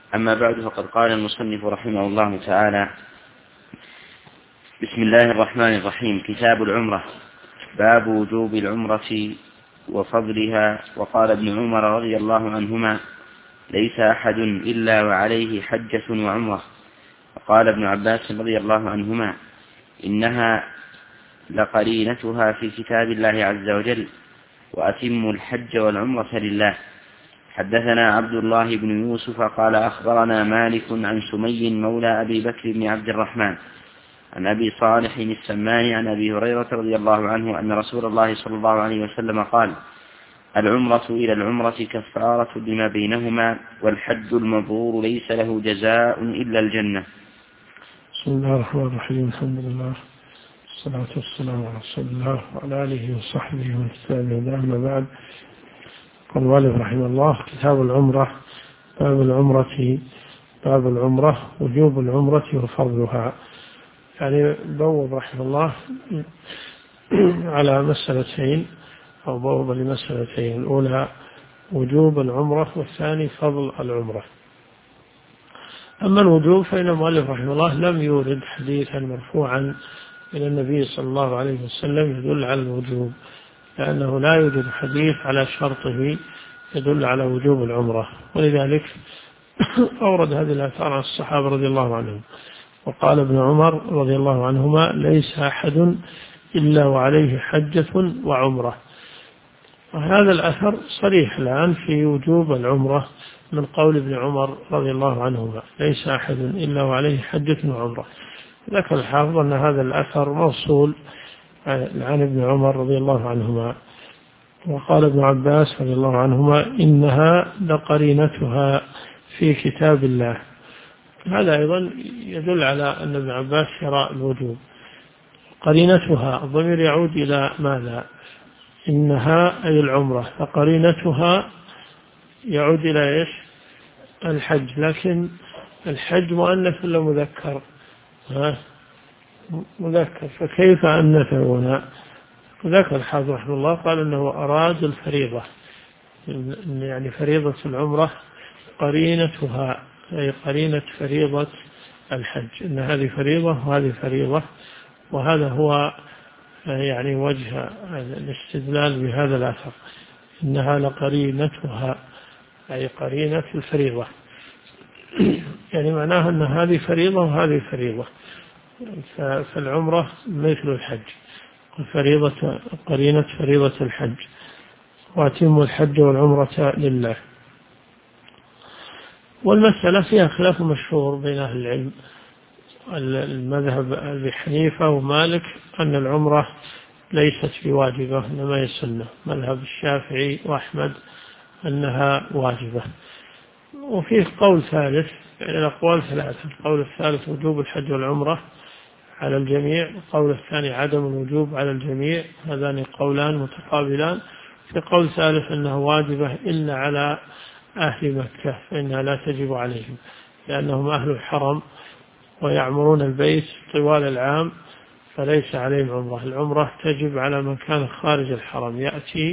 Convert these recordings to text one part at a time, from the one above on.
أما بعد فقد قال المصنف رحمه الله تعالى: بسم الله الرحمن الرحيم. كتاب العمرة. باب وجوب العمرة وفضلها. وقال ابن عمر رضي الله عنهما: ليس أحد إلا وعليه حجة وعمرة. وقال ابن عباس رضي الله عنهما: إنها لقرينتها في كتاب الله عز وجل، وأتم الحج والعمرة لله. حدثنا عبد الله بن يوسف قال أخبرنا مالك عن سمي مولى أبي بكر بن عبد الرحمن عن أبي صالح السمان عن أبي هريرة رضي الله عنه أن رسول الله صلى الله عليه وسلم قال: العمرة إلى العمرة كفارة لما بينهما، والحج المبرور ليس له جزاء إلا الجنة. بسم الله الرحمن الرحيم. الحمد لله والصلاة والسلام على رسول الله وعلى آله وصحبه ومن تبعهم. أما بعد، قال المؤلف رحمه الله: كتاب العمرة. باب العمرة وجوب العمرة وفضلها. يعني بوب رحمه الله على مسألتين، أو بوب لمسألتين: الأولى وجوب العمرة، والثاني فضل العمرة. أما الوجوب فإن المؤلف رحمه الله لم يورد حديثا مرفوعا إلى النبي صلى الله عليه وسلم يدل على الوجوب، لأنه لا يوجد حديث على شرطه يدل على وجوب العمرة، ولذلك أورد هذه الآثار عن الصحابة رضي الله عنهم. وقال ابن عمر رضي الله عنهما: ليس أحد إلا وعليه حجة وعمرة. وهذا الأثر صريح الآن في وجوب العمرة من قول ابن عمر رضي الله عنهما: ليس أحد إلا وعليه حجة وعمرة. ذكر الحافظ أن هذا الأثر موصول عن ابن عمر رضي الله عنهما. وقال ابن عباس رضي الله عنهما: إنها لقرينتها في كتاب الله. هذا أيضا يدل على أن ابن عباس يرى الوجوب. قرينتها الضمير يعود إلى ماذا؟ إنها أي العمرة، فقرينتها يعود إلى إيش؟ الحج. لكن الحج مؤنث ولا مذكر؟ مذكر، فكيف أنث هنا؟ ذكر الحافظ رحمه الله قال إنه أراد الفريضة، يعني فريضة العمرة قرينتها، أي قرينة فريضة الحج، إن هذه فريضة وهذه فريضة. وهذا هو يعني وجه الاستدلال بهذا الأثر: إنها لقرينتها، أي قرينة الفريضة، يعني معناها أن هذه فريضة وهذه فريضة. فالعمرة مثل الحج، قرينة فريضة الحج. وأتم الحج والعمرة لله. والمسألة فيها خلاف مشهور بين أهل العلم. المذهب أبي حنيفة ومالك أن العمرة ليست بواجبة إنما هي سنة. مذهب الشافعي وأحمد أنها واجبة. وفيه قول ثالث، يعني الأقوال ثلاثة: القول الثالث وجوب الحج والعمرة على الجميع، القول الثاني عدم الوجوب على الجميع. هذان قولان متقابلان. في قول ثالث أنها واجبة إلا على أهل مكة، فإنها لا تجب عليهم لأنهم أهل الحرم ويعمرون البيت طوال العام، فليس عليهم عمرة. العمرة تجب على من كان خارج الحرم يأتي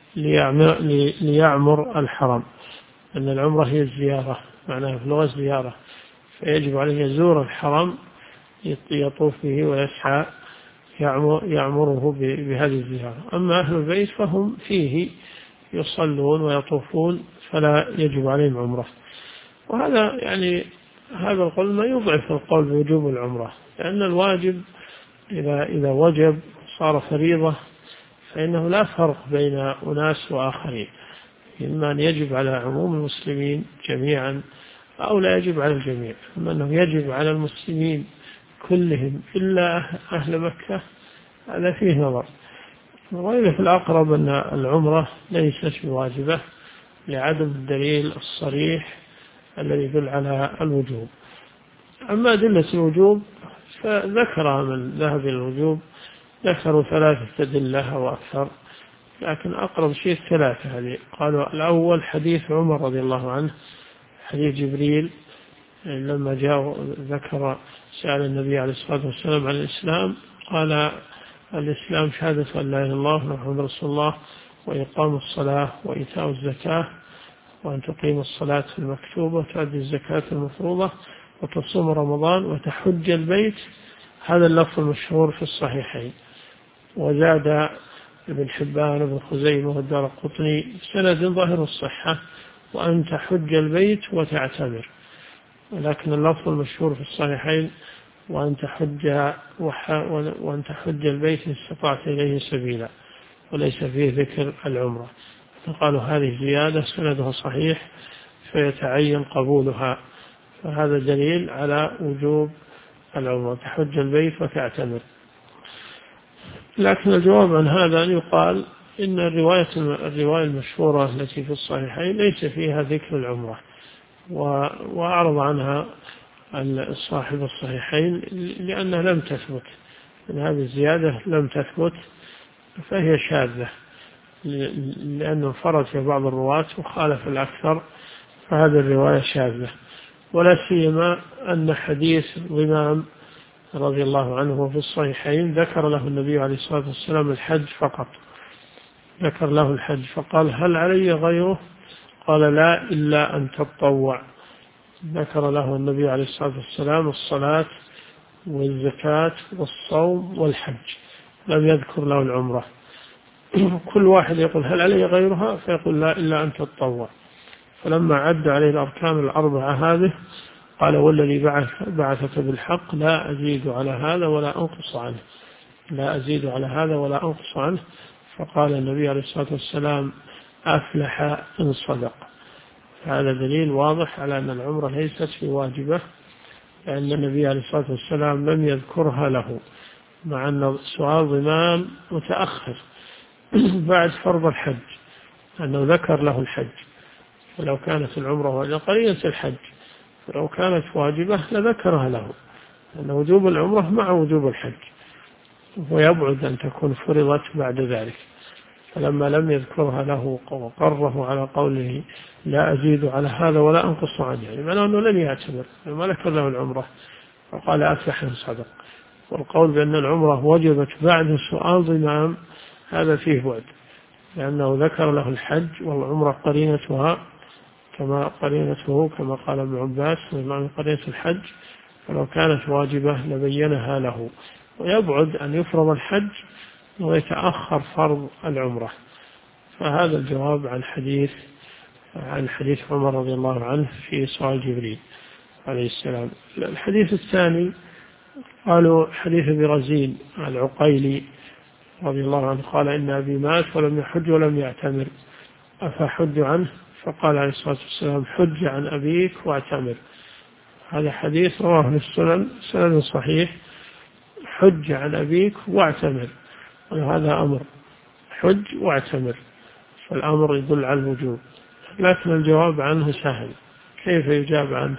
ليعمر الحرم، أن العمرة هي الزيارة، معناها في اللغة الزيارة، فيجب عليه يزور الحرم يطوف به ويسعى يعمره بهذه الزيارة. أما أهل البيت فهم فيه يصلون ويطوفون، فلا يجب عليهم عمرة. وهذا يعني هذا القول ما يضعف القول بوجوب العمرة، لأن الواجب إذا وجب صار فريضة فإنه لا فرق بين أناس وآخرين، إما أن يجب على عموم المسلمين جميعا أو لا يجب على الجميع. أما أنه يجب على المسلمين كلهم إلا أهل مكة، هذا فيه نظر. وغيره في الأقرب أن العمرة ليست بواجبة لعدم الدليل الصريح الذي يدل على الوجوب. أما أدلة الوجوب فذكر من ذهب إلى الوجوب ذكروا 3 أدلة أو أكثر، لكن أقرب شيء 3 هذه. قالوا: الأول حديث عمر رضي الله عنه، حديث جبريل لما جاء ذكر سأل النبي عليه الصلاة والسلام عن الإسلام، قال: الإسلام شهادة أن لا إله إلا الله محمد رسول الله، وإقام الصلاة، وإيتاء الزكاة، وأن تقيم الصلاة المكتوبة وتؤدي الزكاة المفروضة وتصوم رمضان وتحج البيت. هذا اللفظ المشهور في الصحيحين. وزاد ابن حبان وابن خزيمة والدارقطني سند ظاهر الصحة وأن تحج البيت وتعتمر، ولكن اللفظ المشهور في الصحيحين وأن تحج البيت إن استطعت إليه سبيلا، وليس فيه ذكر العمرة. فقالوا هذه زيادة سندها صحيح فيتعين قبولها، فهذا دليل على وجوب العمرة، تحج البيت وتعتمر. لكن الجواب عن هذا أن يقال إن الرواية المشهورة التي في الصحيحين ليس فيها ذكر العمرة، وأعرض عنها صاحب الصحيحين لأنها لم تثبت، إن هذه الزيادة لم تثبت فهي شاذة، لأنه انفرد في بعض الرواة وخالف الأكثر، فهذه الرواية شاذة. ولا سيما أن حديث ضمام رضي الله عنه في الصحيحين ذكر له النبي عليه الصلاة والسلام الحج فقط، ذكر له الحج فقال هل علي غيره؟ قال لا إلا أن تتطوع. ذكر له النبي عليه الصلاة والسلام الصلاة والزكاة والصوم والحج، لم يذكر له العمرة. كل واحد يقول هل علي غيرها؟ فيقول لا إلا أن تتطوع. فلما عد عليه الأركان الأربعة هذه قال والذي بعثك بالحق لا أزيد على هذا ولا أنقص عنه، لا أزيد على هذا ولا أنقص عنه. فقال النبي عليه الصلاة والسلام أفلح إن صدق. هذا دليل واضح على أن العمرة ليست في واجبة، لأن النبي عليه الصلاة والسلام لم يذكرها له، مع أن سؤال ضمان متأخر بعد فرض الحج، أنه ذكر له الحج. ولو كانت العمرة واجبة قرينة الحج، فلو كانت واجبة لذكرها له، لأن وجوب العمرة مع وجوب الحج، ويبعد أن تكون فرضت بعد ذلك. فلما لم يذكرها له وقره على قوله لا أزيد على هذا ولا أنقص عنه، يعني معناه أنه لن يعتبر، ما ذكر له العمرة، فقال أفلح إن صدق. والقول بأن العمرة وجبت بعد سؤال ضمام هذا فيه بعد، لأنه ذكر له الحج والعمرة قرينته كما قال ابن عباس من قرينة الحج، فلو كانت واجبة لبينها له. ويبعد أن يفرض الحج ويتأخر فرض العمرة. فهذا الجواب عن حديث عمر رضي الله عنه في سؤال جبريل عليه السلام. الحديث الثاني قالوا حديث برزين العقيلي رضي الله عنه قال إن أبي مات ولم يحج ولم يعتمر أفحج عنه؟ فقال عليه الصلاة والسلام حج عن أبيك واعتمر. هذا حديث رواه في السنن سند صحيح، حج عن أبيك واعتمر، وهذا أمر، حج واعتمر، فالأمر يدل على الوجوب. لكن الجواب عنه سهل. كيف يجاب عنه؟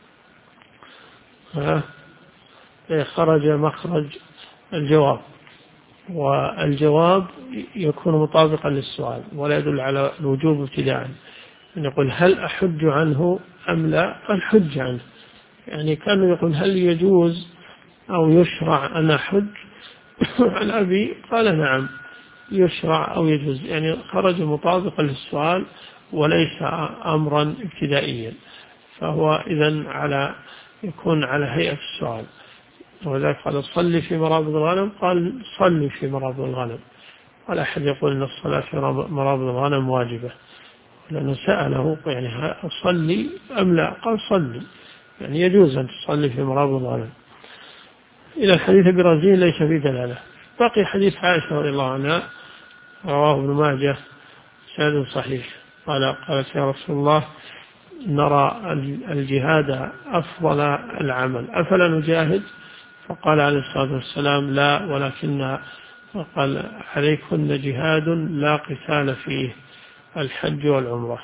خرج مخرج الجواب، والجواب يكون مطابقا للسؤال ولا يدل على الوجوب ابتداء. نقول هل أحج عنه أم لا؟ الحج عنه، يعني كان يقول هل يجوز أو يشرع أن أحج عن أبي؟ قال نعم يشرع أو يجوز، يعني خرج مطابقا للسؤال وليس أمرا ابتدائيا، فهو إذن يكون على هيئة السؤال. وذلك قال صلي في مرابض الغنم، قال صلي في مرابض الغنم. ولا أحد يقول أن الصلاة في مرابض الغنم واجبة، لأنه سأله يعني أصلي أم لا؟ قال صلي، يعني يجوز أن تصلي في مرابض الغنم. إلى الحديث برزين ليس فيه دلالة. بقي حديث عائشة رضي الله عنها رواه ابن ماجه سند صحيح قالت يا رسول الله نرى الجهاد أفضل العمل أفلا نجاهد؟ فقال عليه الصلاة والسلام لا، ولكن قال عليكن جهاد لا قتال فيه الحج والعمرة،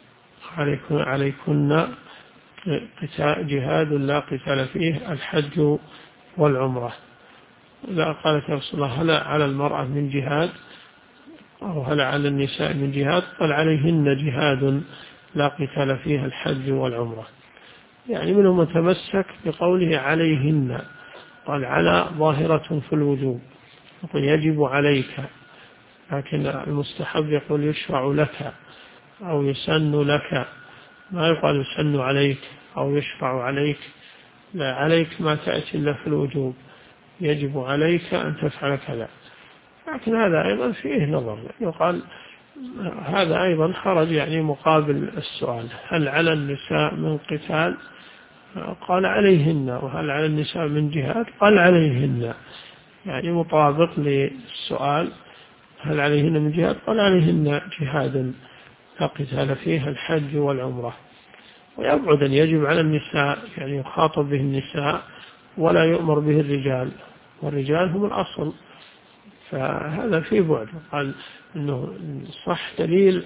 عليكن جهاد لا قتال فيه الحج والعمرة. لا، قالت يا رسول الله هل على المرأة من جهاد أو هل على النساء من جهاد؟ قال عليهن جهاد لا قتال فيه الحج والعمرة. يعني منهم متمسك بقوله عليهن، قال على ظاهرة في الوجوب، يقول يجب عليك، لكن المستحب يقول يشرع لك، أو يسن لك، ما يقال يسن عليك أو يشرع عليك، لا، عليك ما تأتي إلا في الوجوب، يجب عليك أن تفعل كذا. لكن هذا أيضا فيه نظر، يقال هذا أيضا خرج يعني مقابل السؤال، هل على النساء من قتال؟ قال عليهن. وهل على النساء من جهاد؟ قال عليهن، يعني مطابق للسؤال، هل عليهن من جهاد؟ قال عليهن جهاد لا قتال فيه، الحج والعمرة. ويبعد أن يجب على النساء، يعني يخاطب به النساء ولا يؤمر به الرجال، والرجال هم الأصل، فهذا فيه بعد. قال أنه صح دليل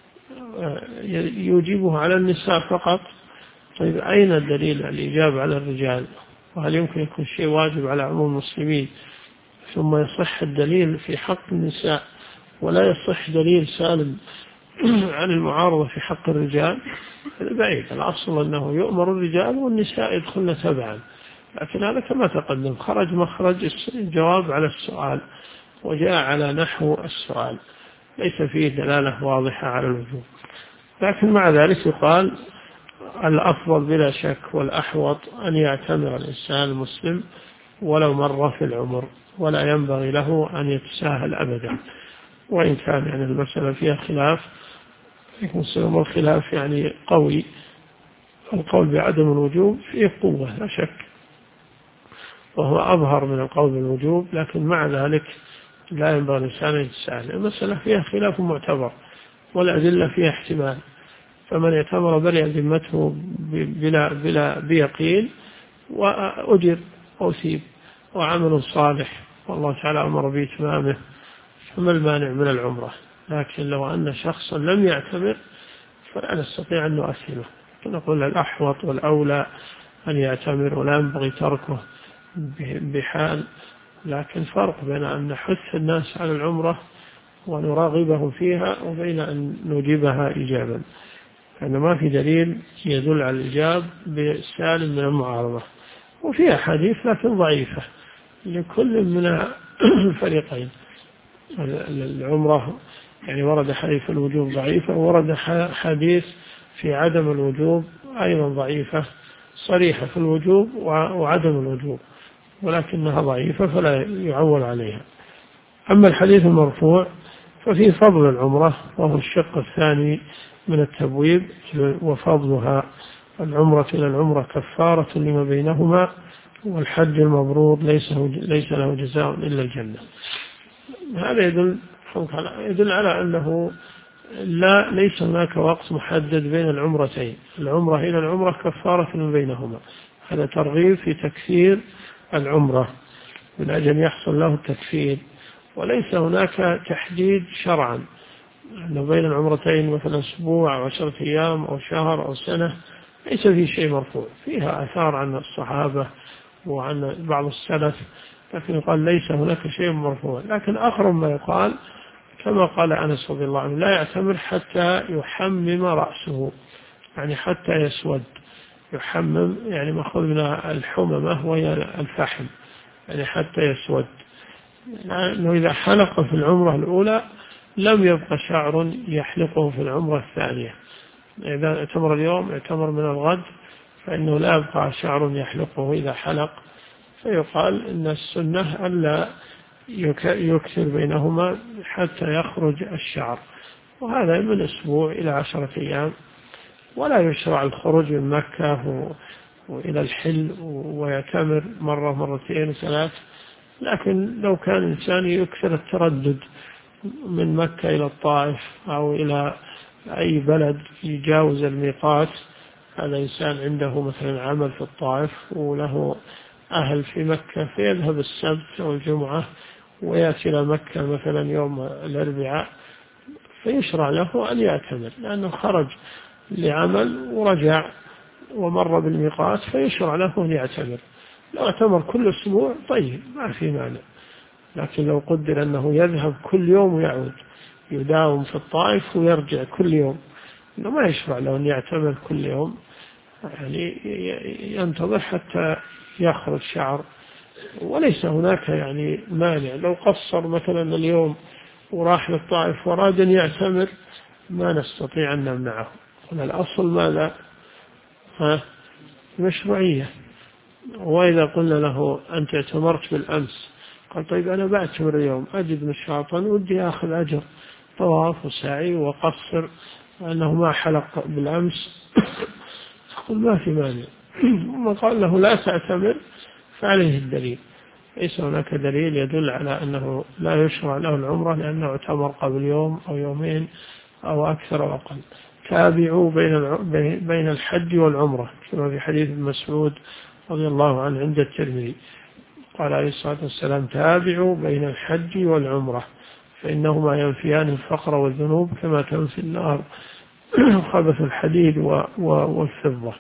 يوجبه على النساء فقط. طيب أين الدليل الإجابة على الرجال؟ وهل يمكن يكون شيء واجب على عموم المسلمين ثم يصح الدليل في حق النساء ولا يصح دليل سالم عن المعارضة في حق الرجال؟ هذا بعيد. الأصل أنه يؤمر الرجال والنساء يدخلن تبعا، لكن هذا كما تقدم خرج مخرج الجواب على السؤال وجاء على نحو السؤال، ليس فيه دلالة واضحة على الوجوب. لكن مع ذلك يقال الأفضل بلا شك والأحوط أن يعتمر الإنسان المسلم ولو مرة في العمر، ولا ينبغي له أن يتساهل أبدا، وإن كان يعني المسألة فيها خلاف، يكون سبب الخلاف يعني قوي. القول بعدم الوجوب فيه قوة لا شك، وهو أظهر من القول بالوجوب، لكن مع ذلك لا ينبغي الإنسان أن يتساهل. المسألة فيها خلاف معتبر والأدلة فيها احتمال، فمن اعتبر برئ ذمته بلا بيقين وأجر أو ثيب وعمل صالح والله تعالى أمر بإتمامه، فما المانع من العمرة؟ لكن لو أن شخصا لم يعتمر فلا نستطيع أن نؤثمه، نقول الأحوط والأولى أن يعتمر ولا ينبغي تركه بحال. لكن فرق بين أن نحث الناس على العمرة ونراغبهم فيها وبين أن نجيبها إيجابا، لأن ما في دليل يدل على الإجاب بسالم من المعارضة. وفيها حديث لكن ضعيفة لكل من الفريقين. العمرة يعني ورد حديث الوجوب ضعيفة، ورد حديث في عدم الوجوب أيضا ضعيفة، صريحة في الوجوب وعدم الوجوب، ولكنها ضعيفة فلا يعول عليها. أما الحديث المرفوع ففي فضل العمرة، وهو الشق الثاني من التبويب، وفضلها العمرة إلى العمرة كفارة لما بينهما، والحج المبرور ليس له جزاء إلا الجنة. هذا يدل على أنه ليس هناك وقت محدد بين العمرتين، العمرة إلى العمرة كفارة لما بينهما. هذا ترغيب في تكثير العمرة من أجل يحصل له التكفير، وليس هناك تحديد شرعا أنه بين العمرتين مثلا أسبوع أو 10 أيام أو شهر أو سنة، ليس في شيء مرفوع. فيها آثار عن الصحابة وعن بعض السلف، لكن يقال ليس هناك شيء مرفوع. لكن أقرب ما يقال كما قال أنس رضي الله عنه لا يعتمر حتى يحمم رأسه، يعني حتى يسود. يحمم يعني مأخوذ من الحممة وهي الفحم، يعني حتى يسود، لأنه إذا حلق في العمرة الأولى لم يبقى شعر يحلقه في العمرة الثانية. إذا اعتمر اليوم اعتمر من الغد فإنه لا يبقى شعر يحلقه إذا حلق. فيقال إن السنة ألا يكثر بينهما حتى يخرج الشعر، وهذا من أسبوع إلى 10 أيام. ولا يشرع الخروج من مكة وإلى الحل ويعتمر مرة مرتين 3. لكن لو كان إنسان يكثر التردد من مكة إلى الطائف أو إلى أي بلد يجاوز الميقات، هذا إنسان عنده مثلا عمل في الطائف وله أهل في مكة، فيذهب السبت أو الجمعة ويأتي إلى مكة مثلا يوم الأربعاء، فيشرع له أن يعتمر لأنه خرج لعمل ورجع ومر بالميقات، فيشرع له أن يعتمر. لو اعتمر كل أسبوع طيب ما في مانع، لكن لو قدر أنه يذهب كل يوم ويعود، يداوم في الطائف ويرجع كل يوم، إنه ما يشرع له أن يعتمر كل يوم، يعني ينتظر حتى يخرج شعر. وليس هناك يعني مانع لو قصر مثلا اليوم وراح للطائف وراد أن يعتمر ما نستطيع أن نمنعه. الأصل ماذا؟ مشروعية. وإذا قلنا له أنت اعتمرت بالأمس، قال طيب أنا بعتمر اليوم، أجد نشاطا ودي أخذ أجر طواف وسعي وقصر، أنه ما حلق بالأمس يقول ما في مانع. ثم قال له لا تعتمر فعليه الدليل. ليس هناك دليل يدل على أنه لا يشرع له العمرة لأنه اعتمر قبل يوم أو يومين أو أكثر أو أقل. تابعوا بين الحج والعمرة كما في حديث ابن مسعود رضي الله عنه عند الترمذي، قال عليه الصلاة والسلام تابعوا بين الحج والعمرة فإنهما ينفيان الفقر والذنوب كما تنفي النار خبث الحديد والفضة،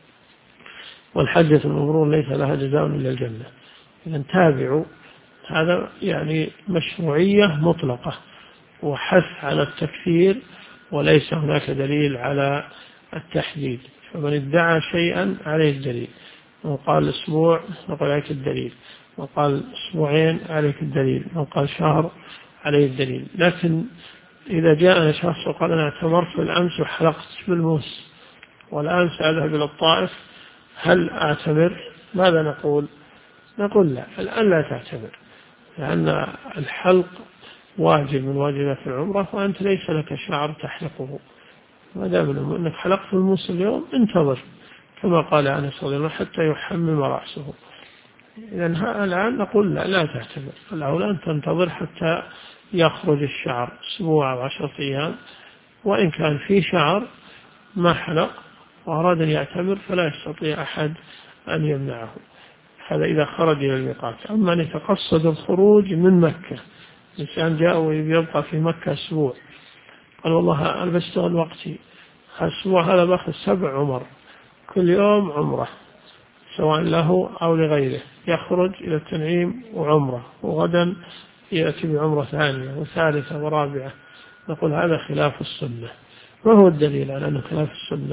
والحجة المبرور ليس لها جزاء إلا الجنة. إذن تابعوا هذا يعني مشروعية مطلقة وحث على التكثير، وليس هناك دليل على التحديد. فمن ادعى شيئا عليه الدليل، وقال أسبوع نقول عليك الدليل، وقال أسبوعين عليك الدليل، وقال شهر عليه الدليل. لكن إذا جاءنا شخص وقال أنا اعتمرت بالأمس وحلقت بالموس والآن سأذهب إلى الطائف، هل أعتمر؟ ماذا نقول؟ نقول لا، الآن لا تعتمر، لأن الحلق واجب من واجبات العمرة، وأنت ليس لك شعر تحلقه. ما دام أنك حلقت الموس اليوم انتظر كما قال أنس رضي الله عنه حتى يحمم رأسه. إذن الآن نقول لا تعتمر، الأولى أن تنتظر حتى يخرج الشعر أسبوع أو 10 أيام، وإن كان في شعر ما حلق وأراد أن يعتمر فلا يستطيع أحد أن يمنعه. هذا إذا خرج إلى الميقات. أما أن يتقصد الخروج من مكة، الإنسان جاء ويبقى في مكة أسبوع، قال والله أنا بشتغل وقتي الأسبوع هذا باخذ 7 عمر، كل يوم عمرة سواء له أو لغيره، يخرج إلى التنعيم وعمرة، وغدا يأتي بعمرة ثانية وثالثة ورابعة، نقول هذا خلاف السنة. ما هو الدليل على أنه خلاف السنة؟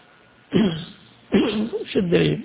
ايش الدليل؟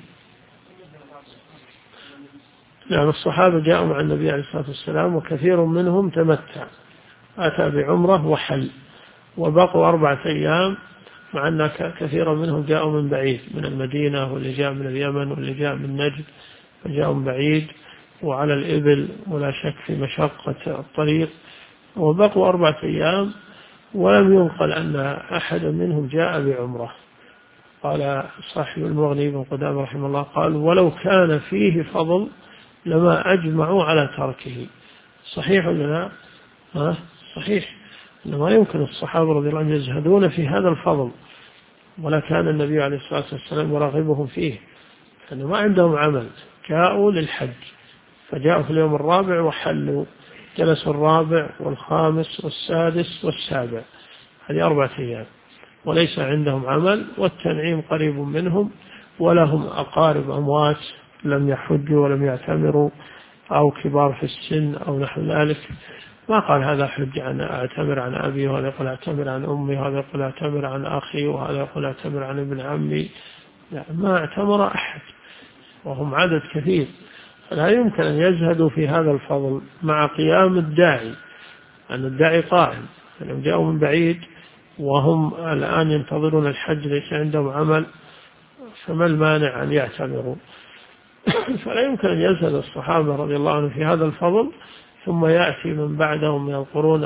يعني الصحابة جاءوا مع النبي عليه الصلاة والسلام وكثير منهم تمتع، أتى بعمرة وحل، وبقوا 4 أيام، مع أن كثيرا منهم جاءوا من بعيد من المدينة، واللي جاء من اليمن، واللي جاء من نجد، فجاءوا من بعيد وعلى الإبل ولا شك في مشقة الطريق، وبقوا 4 أيام ولم ينقل أن أحد منهم جاء بعمرة. قال صاحب المغني بن قدامة رحمه الله قال ولو كان فيه فضل لما أجمعوا على تركه. صحيح ولا لا؟ صحيح، إنما يمكن الصحابة رضي الله عنهم يزهدون في هذا الفضل، ولا كان النبي عليه الصلاة والسلام يراغبهم فيه، لأنه ما عندهم عمل، جاءوا للحج، فجاءوا في اليوم الرابع وحلوا، جلسوا الرابع والخامس والسادس والسابع، هذه 4 أيام، وليس عندهم عمل، والتنعيم قريب منهم، ولهم أقارب أموات لم يحجوا ولم يعتمروا أو كبار في السن أو نحو ذلك. ما قال هذا حج عن أعتمر عن أبي، وهذا يقول أعتمر عن أمي، وهذا يقول أعتمر عن أخي، وهذا يقول أعتمر عن ابن عمي. لا، ما اعتمر أحد وهم عدد كثير، فلا يمكن أن يزهدوا في هذا الفضل مع قيام الداعي، أن الداعي قائم، لأنهم جاءوا من بعيد وهم الآن ينتظرون الحج، ليس عندهم عمل، فما المانع أن يعتمروا؟ فلا يمكن أن يزهد الصحابة رضي الله عنهم في هذا الفضل ثم يأتي من بعدهم من القرون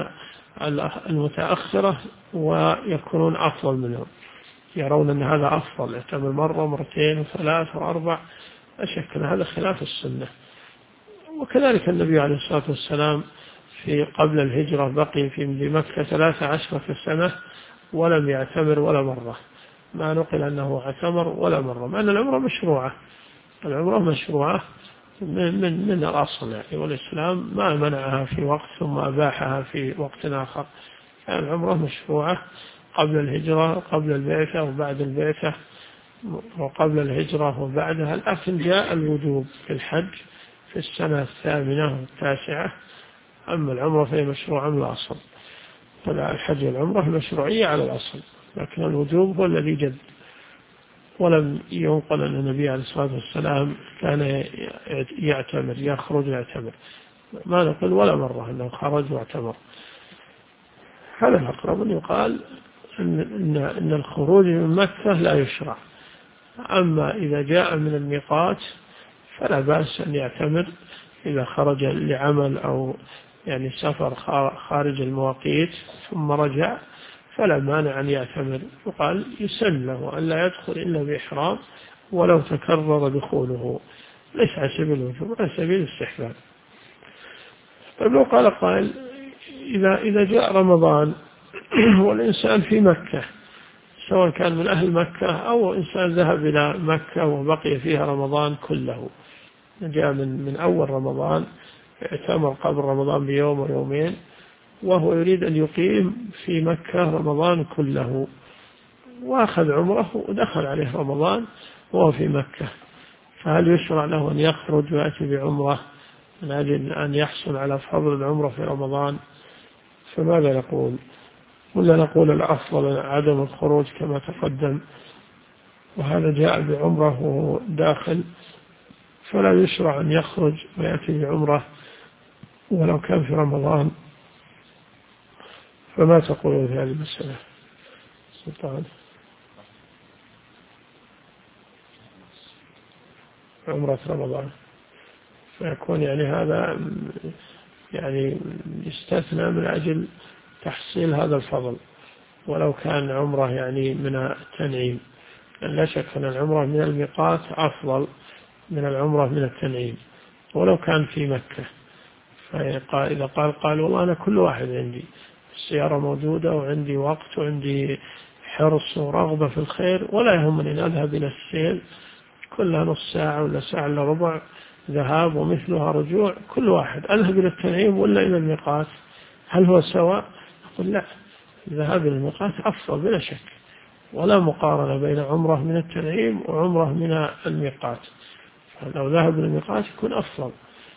المتأخرة ويكونون أفضل منهم، يرون أن هذا أفضل، يعتمر مرة مرتين وثلاث وأربع. لا شك أن هذا خلاف السنة. وكذلك النبي عليه الصلاة والسلام في قبل الهجرة بقي في مكة 13 سنة ولم يعتمر ولا مرة، ما نقل أنه اعتمر ولا مرة، مع أن العمرة مشروعة، العمرة مشروعة من الأصل يعني، والإسلام ما منعها في وقت ثم أباحها في وقت آخر، يعني العمرة مشروعة قبل الهجرة، قبل البعثة وبعد البعثة، وقبل الهجرة وبعدها. لكن جاء الوجوب في الحج في السنة 8 و9، أما العمرة فهي مشروعة من الأصل، فالحج والعمرة مشروعية على الأصل، لكن الوجوب هو الذي جد. ولم ينقل أن النبي عليه الصلاة والسلام كان يعتمر، يخرج يعتمر، ما نقول ولا مرة أنه خرج واعتمر. هذا الأقرب أن يقال أن الخروج من مكة لا يشرع. أما إذا جاء من الميقات فلا بأس أن يعتمر إذا خرج لعمل أو يعني سفر خارج المواقيت ثم رجع، فلا مانع أن يعتمر، وقال يسن له أن لا يدخل إلا بإحرام ولو تكرر دخوله، ليس على سبيل الوجوب، على سبيل الاستحباب. طيب لو قال قائل إذا جاء رمضان والإنسان في مكة، سواء كان من أهل مكة أو إنسان ذهب إلى مكة وبقي فيها رمضان كله، جاء من أول رمضان اعتمر قبل رمضان بيوم ويومين، وهو يريد أن يقيم في مكة رمضان كله، وأخذ عمره ودخل عليه رمضان وهو في مكة، فهل يشرع له أن يخرج ويأتي بعمره من أجل أن يحصل على فضل العمرة في رمضان؟ فماذا نقول؟ ولا نقول الأفضل عدم الخروج كما تقدم، وهذا جاء بعمره وهو داخل، فلا يشرع أن يخرج ويأتي بعمره ولو كان في رمضان؟ فما تقولون في هذه المسألة سلطان؟ عمرة رمضان فيكون يعني هذا يعني يستثنى من أجل تحصيل هذا الفضل، ولو كان عمره يعني من التنعيم، لا شك أن العمرة من الميقات أفضل من العمرة من التنعيم ولو كان في مكة. فإذا قال والله أنا كل واحد عندي السيارة موجودة وعندي وقت وعندي حرص ورغبة في الخير، ولا يهمني أن أذهب إلى السيل كلها نص ساعة ولا ساعة إلا ربع ذهاب ومثلها رجوع، كل واحد أذهب إلى التنعيم ولا إلى الميقات، هل هو سواء؟ أقول لا، الذهاب إلى الميقات أفضل بلا شك، ولا مقارنة بين عمرة من التنعيم وعمرة من الميقات، فلو ذهب إلى الميقات يكون أفضل.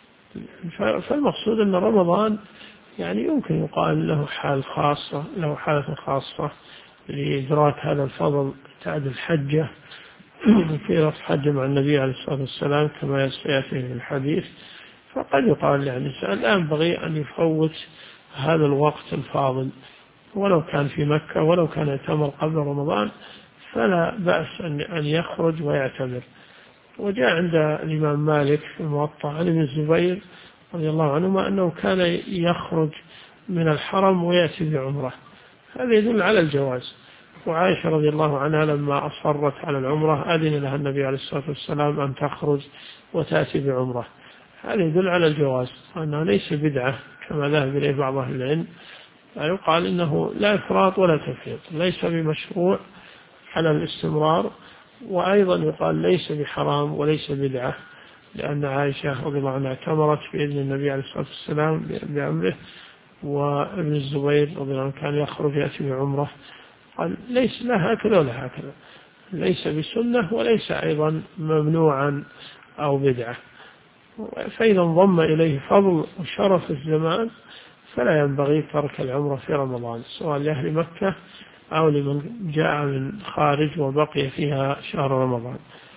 فالمقصود أن رمضان يعني يمكن يقال له حال خاصة، له حالة خاصة لإدراك هذا الفضل، تعد الحجة في رفع حج مع النبي عليه الصلاة والسلام كما سيأتي في الحديث، فقد يقال يعني الإنسان لا ينبغي أن يفوت هذا الوقت الفاضل، ولو كان في مكة ولو كان يعتمر قبل رمضان فلا بأس أن يخرج ويعتمر. وجاء عند الإمام مالك في الموطأ عن ابن الزبير رضي الله عنهما أنه كان يخرج من الحرم ويأتي بعمرة، هذا يدل على الجواز. وعائشة رضي الله عنها لما أصرت على العمرة أذن لها النبي عليه الصلاة والسلام أن تخرج وتأتي بعمرة، هذا يدل على الجواز، أنه ليس بدعة كما ذهب إليه بعض أهل العلم، يقال إنه لا إفراط ولا تفريط، ليس بمشروع على الاستمرار، وأيضا يقال ليس بحرام وليس بدعة، لأن عائشة رضي الله عنها اعتمرت بإذن النبي عليه الصلاة والسلام بأمره، وابن الزبير رضي الله عنه كان يخرج يأتي بعمرة، قال ليس لا هكذا ولا هكذا، ليس بسنة وليس أيضا ممنوعا أو بدعة. فإذا انضم إليه فضل وشرف الزمان فلا ينبغي ترك العمرة في رمضان، سواء لأهل مكة أو لمن جاء من خارج وبقي فيها شهر رمضان.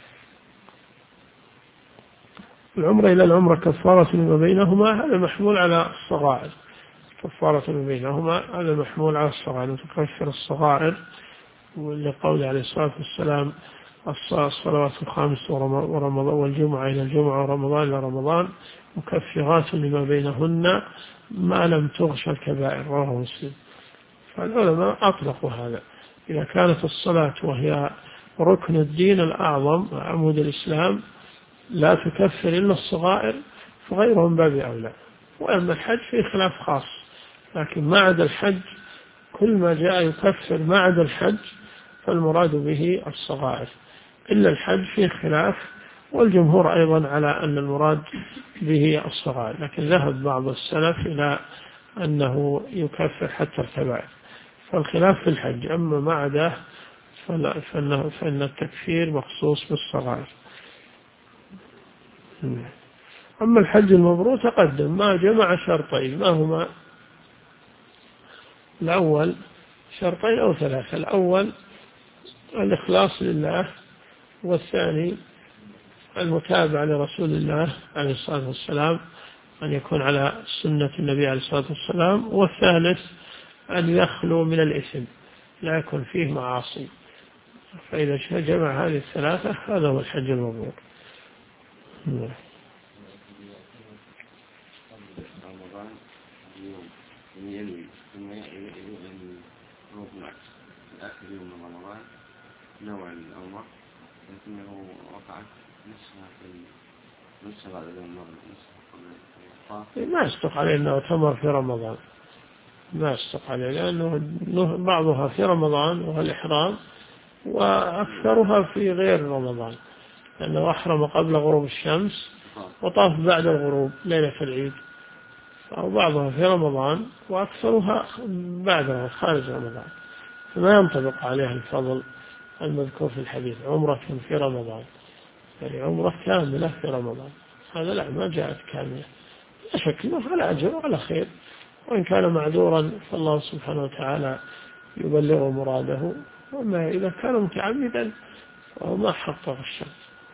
العمرة إلى العمرة كفارة ما بينهما، هذا محمول على الصغائر، كفارة ما بينهما هذا محمول على الصغائر، تكفر الصغائر، ولقول عليه الصلاة والسلام الصلوات الخامس ورمضان والجمعة إلى الجمعة ورمضان إلى رمضان مكفرات لما بينهن ما لم تغش الكبائر، رواه مسلم. فالعلماء أطلقوا هذا، إذا كانت الصلاة وهي ركن الدين الأعظم عمود الإسلام لا تكفر إلا الصغائر فغيرهم باب أولى. وأما الحج فيه خلاف خاص، لكن ما عدا الحج كل ما جاء يكفر ما عدا الحج فالمراد به الصغائر، إلا الحج فيه خلاف، والجمهور أيضا على أن المراد به الصغائر، لكن ذهب بعض السلف إلى أنه يكفر حتى الكبائر، فالخلاف في الحج، أما ما عداه فإن التكفير مخصوص بالصغائر. أما الحج المبرور تقدم ما جمع شرطين، ما هما؟ الأول شرطين أو ثلاثة، الأول الإخلاص لله، والثاني المتابعة لرسول الله عليه الصلاة والسلام، أن يكون على سنة النبي عليه الصلاة والسلام، والثالث أن يخلو من الإثم، لا يكون فيه معاصي. فإذا جمع هذه الثلاثة هذا هو الحج المبرور. نوع الأمر لكنه وقعت نصف بعد المغرب ما يصدق عليه أنه تمر في رمضان، ما يصدق عليه، لأنه بعضها في رمضان وهو الإحرام، وأكثرها في غير رمضان، لأنه أحرم قبل غروب الشمس وطاف بعد الغروب ليلة العيد، أو بعضها في رمضان وأكثرها بعدها خارج رمضان، فما ينطبق عليها الفضل المذكور في الحديث عمرة في رمضان، يعني عمرة كاملة في رمضان، هذا لا، ما جاءت كاملة، لا شك أنه على أجر وعلى خير، وإن كان معذورا فالله سبحانه وتعالى يبلغ مراده، وما إذا كان متعمدا فهو ما حقق الشرط.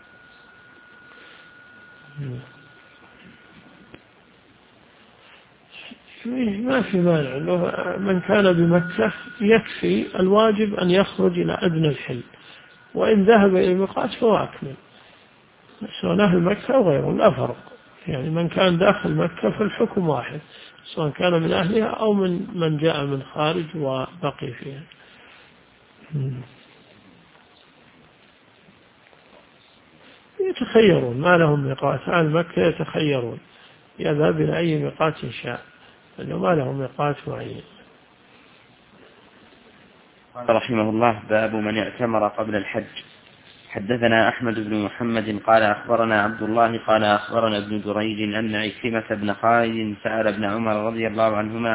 ما في مانع أنه من كان بمكة يكفي الواجب أن يخرج إلى أدنى الحل، وإن ذهب إلى الميقات فهو أكمل، سواء أهل مكة أو غيرهم لا فرق، يعني من كان داخل مكة فالحكم واحد، سواء كان من أهلها أو من جاء من خارج وبقي فيها. يتخيرون، ما لهم ميقات، أهل مكة يتخيرون يذهب إلى أي ميقات شاء، لأنه ما لهم ميقات معين. قال رحمه الله: باب من اعتمر قبل الحج. حدثنا أحمد بن محمد قال أخبرنا عبد الله قال أخبرنا ابن جريج أن عكرمة بن خالد سأل ابن عمر رضي الله عنهما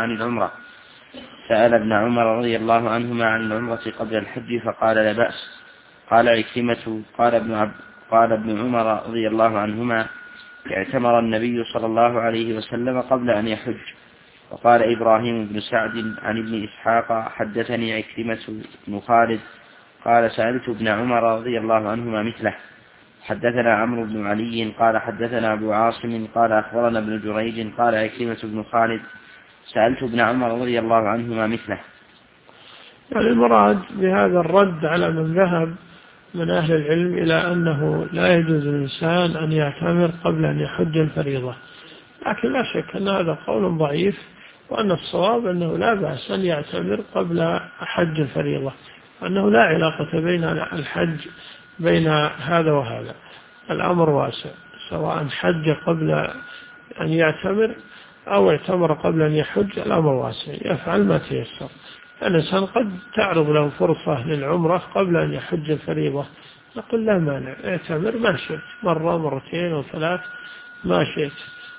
عن العمرة قبل الحج فقال: لا بأس. قال عكرمة: قال ابن عمر رضي الله عنهما: اعتمر النبي صلى الله عليه وسلم قبل أن يحج. وقال إبراهيم بن سعد عن ابن إسحاق: حدثني عكرمة بن خالد قال: سألت ابن عمر رضي الله عنهما مثله. حدثنا عمرو بن علي قال: حدثنا أبو عاصم قال: أخبرنا ابن جريج قال: عكرمة بن خالد: سألت ابن عمر رضي الله عنهما مثله. يعني المراد بهذا الرد على من ذهب من أهل العلم إلى أنه لا يجوز للإنسان أن يعتمر قبل أن يحج الفريضة، لكن لا شك أن هذا قول ضعيف، وأن الصواب أنه لا بأس أن يعتمر قبل حج الفريضة، أنه لا علاقة بين الحج بين هذا وهذا، الأمر واسع، سواء حج قبل أن يعتمر أو اعتمر قبل أن يحج، الأمر واسع، يفعل ما تيسر. الإنسان قد تعرض له فرصة للعمرة قبل أن يحج الفريضة، نقول لا مانع، اعتمر ما شئت، مرة مرتين أو ثلاث ما شئت،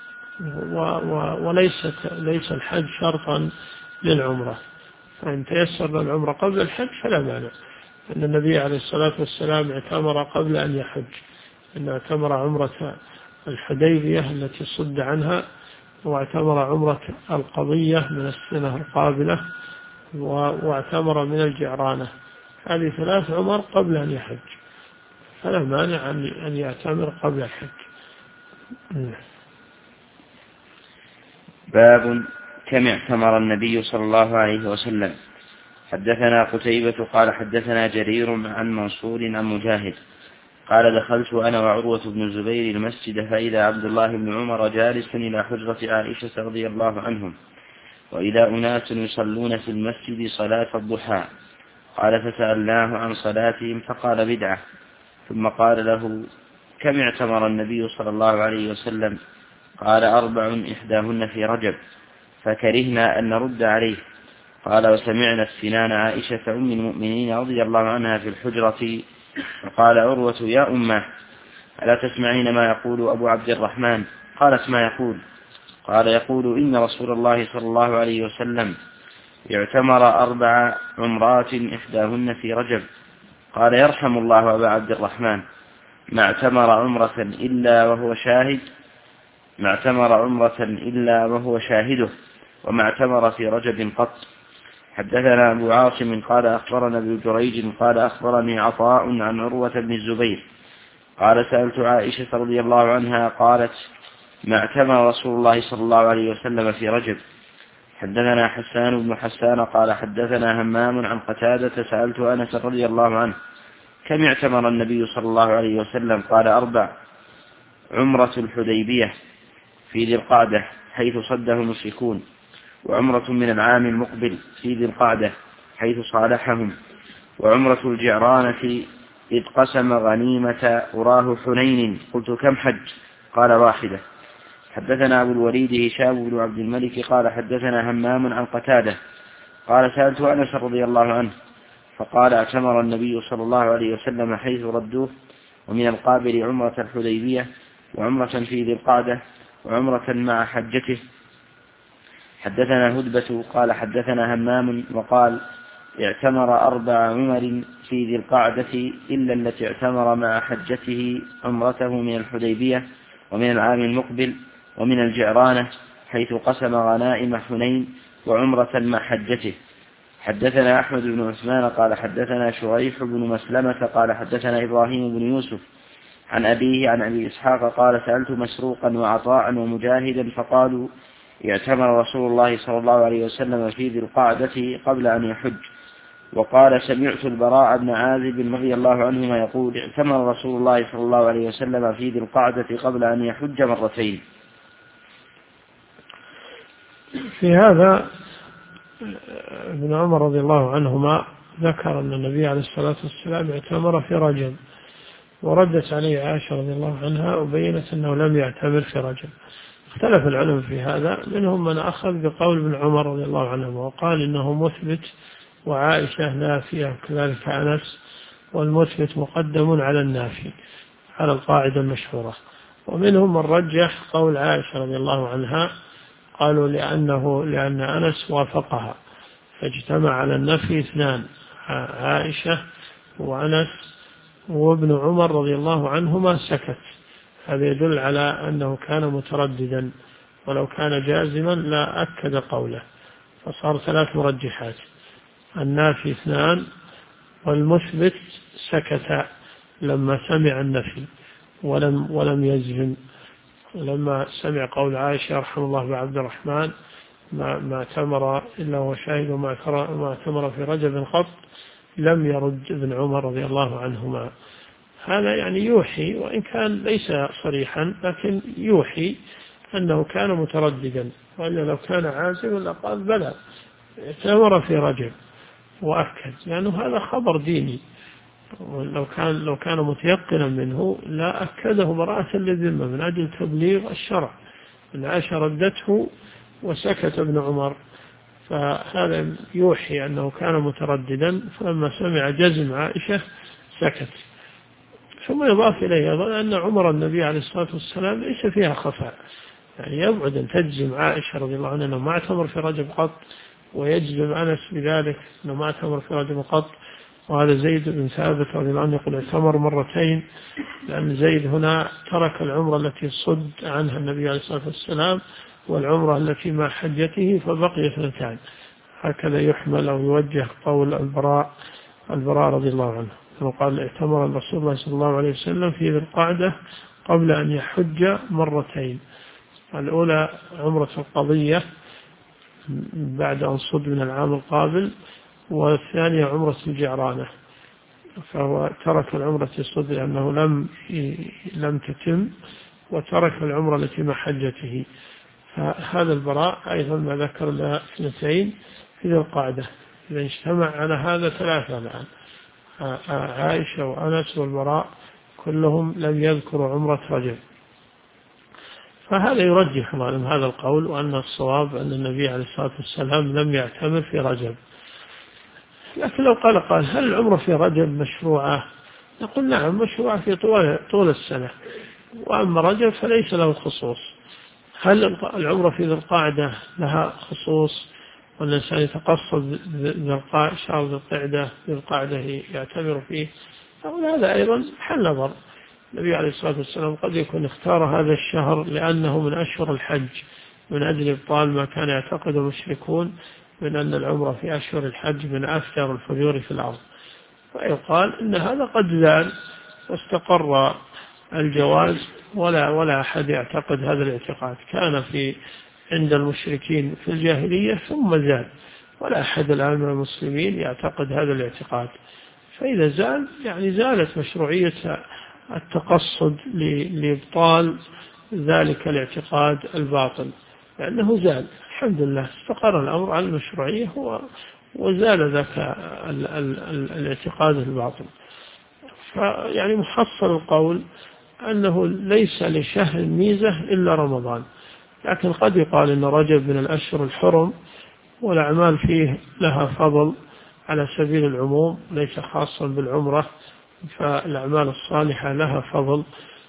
ليس الحج شرطا للعمرة، فإن تيسر للعمرة قبل الحج فلا مانع. أن النبي عليه الصلاة والسلام اعتمر قبل أن يحج، أنه اعتمر عمرة الحديبية التي صد عنها، واعتمر عمرة القضية من السنة القابلة، واعتمر من الجعرانة، هذه 3 عمر قبل أن يحج، فلا مانع أن يعتمر قبل الحج. باب كم اعتمر النبي صلى الله عليه وسلم. حدثنا قتيبة قال: حدثنا جرير عن منصور عن مجاهد قال: دخلت أنا وعروة بن الزبير المسجد فإذا عبد الله بن عمر جالس إلى حجرة عائشة رضي الله عنهم، وإذا أناس يصلون في المسجد صلاة الضحى. قال: فسألناه عن صلاتهم فقال: بدعة. ثم قال له: كم اعتمر النبي صلى الله عليه وسلم؟ قال: 4 إحداهن في رجب. فكرهنا أن نرد عليه. قال: وسمعنا السنان عائشة أم المؤمنين رضي الله عنها في الحجرة. فقال عروة: يا أمه، ألا تسمعين ما يقول أبو عبد الرحمن؟ قالت: ما يقول؟ قال: يقول: إن رسول الله صلى الله عليه وسلم اعتمر 4 عمرات إحداهن في رجب. قال: يرحم الله أبا عبد الرحمن، ما اعتمر عمرة إلا وهو شاهده، وما اعتمر في رجب قط. حدثنا أبو عاصم قال: أخبرنا ابن جريج قال: أخبرني عطاء عن عروة بن الزبير قال: سألت عائشة رضي الله عنها قالت: ما اعتمر رسول الله صلى الله عليه وسلم في رجب. حدثنا حسان بن حسان قال حدثنا همام عن قتادة سألت أنس رضي الله عنه كم اعتمر النبي صلى الله عليه وسلم؟ قال 4: عمرة الحديبية في ذي القعدة حيث صده المشركون، وعمرة من العام المقبل في ذي القعدة حيث صالحهم، وعمرة الجعرانة إذ قسم غنيمة أراه حنين. قلت كم حج؟ قال 1. حدثنا أبو الوليد هشام بن عبد الملك قال حدثنا همام عن قتادة قال سألت أنس رضي الله عنه فقال اعتمر النبي صلى الله عليه وسلم حيث ردوه، ومن القابل عمرة الحديبية، وعمرة في ذي القعدة، وعمرة مع حجته. حدثنا هدبة قال حدثنا همام وقال اعتمر 4 عمر في ذي القعدة إلا التي اعتمر مع حجته عمرته من الحديبية ومن العام المقبل ومن الجعرانة حيث قسم غنائم حنين، وعمرة مع حجته. حدثنا أحمد بن عثمان قال حدثنا شريح بن مسلمة قال حدثنا إبراهيم بن يوسف عن أبيه عن أبي إسحاق قال سألت مسروقا وعطاء ومجاهدا فقالوا اعتمر رسول الله صلى الله عليه وسلم في ذي القعدة قبل أن يحج. وقال سمعت البراء بن عازب رضي الله عنهما يقول اعتمر رسول الله صلى الله عليه وسلم في ذي القعدة قبل أن يحج 2. في هذا ابن عمر رضي الله عنهما ذكر أن النبي عليه الصلاة والسلام اعتمر في رجب، وردت عليه عائشة رضي الله عنها وبينت أنه لم يعتمر في رجب. اختلف العلم في هذا، منهم من أخذ بقول ابن عمر رضي الله عنه وقال إنه مثبت وعائشة نافية، كذلك أنس، والمثبت مقدم على النافي على القاعدة المشهورة. ومنهم من رجح قول عائشة رضي الله عنها، قالوا لأن أنس وافقها فاجتمع على النفي 2: عائشة وأنس، وابن عمر رضي الله عنهما سكت. هذا يدل على أنه كان مترددا، ولو كان جازما لا أكد قوله. فصار 3 مرجحات: النافي 2، والمثبت سكت لما سمع النفي ولم يجزم. لما سمع قول عائشة رحمه الله بعبد الرحمن ما اعتمر إلا هو شاهد وما اعتمر في رجب قط، لم يرد ابن عمر رضي الله عنهما. هذا يعني يوحي، وإن كان ليس صريحا لكن يوحي أنه كان مترددا، وإلا لو كان عازما لقال بلى اعتمر في رجب وأكد، لأنه هذا خبر ديني. لو كان متيقنا منه لا أكده براءة للذمة من أجل تبليغ الشرع. من عائشة ردته وسكت ابن عمر، فهذا يوحي أنه كان مترددا، فلما سمع جزم عائشة سكت. ثم يضاف إليه أن عمر النبي عليه الصلاة والسلام ليس فيها خفاء، يعني يبعد أن تجزم عائشة رضي الله عنها أنه ما اعتمر في رجب قط، ويجزم أنس بذلك أنه ما اعتمر في رجب قط. وهذا زيد بن ثابت رضي الله عنه يقول اعتمر 2، لأن زيد هنا ترك العمرة التي صد عنها النبي عليه الصلاة والسلام والعمرة التي مع حجته، فبقي 2. هكذا يحمل أو يوجه قول البراء رضي الله عنه، وقال اعتمر رسول الله صلى الله عليه وسلم في ذي القعدة قبل أن يحج 2. الأولى عمرة القضية بعد أن صد من العام القابل، والثانية عمرة الجعرانة. فهو ترك العمرة الصد لأنه لم تتم، وترك العمرة التي مع حجته. فهذا البراء أيضا ما ذكر لها 2 في ذي القعدة. إذا اجتمع على هذا 3 الآن: عائشة وأنس والبراء كلهم لم يذكروا عمرة رجب. فهذا يرجح هذا القول، وأن الصواب أن النبي عليه الصلاة والسلام لم يعتمر في رجب. لكن لو قال هل العمرة في رجب مشروعة؟ نقول نعم مشروعة في طول السنة، وأما رجب فليس له خصوص. هل العمرة في ذي القعدة لها خصوص والإنسان يتقصد شهر ذي القعدة يعتمر فيه؟ أو هذا أيضا حل نظر. النبي عليه الصلاة والسلام قد يكون اختار هذا الشهر لأنه من أشهر الحج، من أجل إبطال ما كان يعتقد المشركون من أن العمرة في أشهر الحج من أفجر الفجور في الأرض. فيقال إن هذا قد زال واستقر الجواز، ولا أحد يعتقد هذا الاعتقاد. كان في عند المشركين في الجاهلية ثم زال، ولا أحد الآن من المسلمين يعتقد هذا الاعتقاد. فإذا زال يعني زالت مشروعية التقصد لإبطال ذلك الاعتقاد الباطل، لأنه زال الحمد لله، استقر الأمر على المشروعية وزال ذاك الاعتقاد الباطل. فيعني محصل القول أنه ليس لشهر ميزة إلا رمضان، لكن قد يقال أن رجب من الأشهر الحرم والأعمال فيه لها فضل على سبيل العموم ليس خاصا بالعمرة، فالأعمال الصالحة لها فضل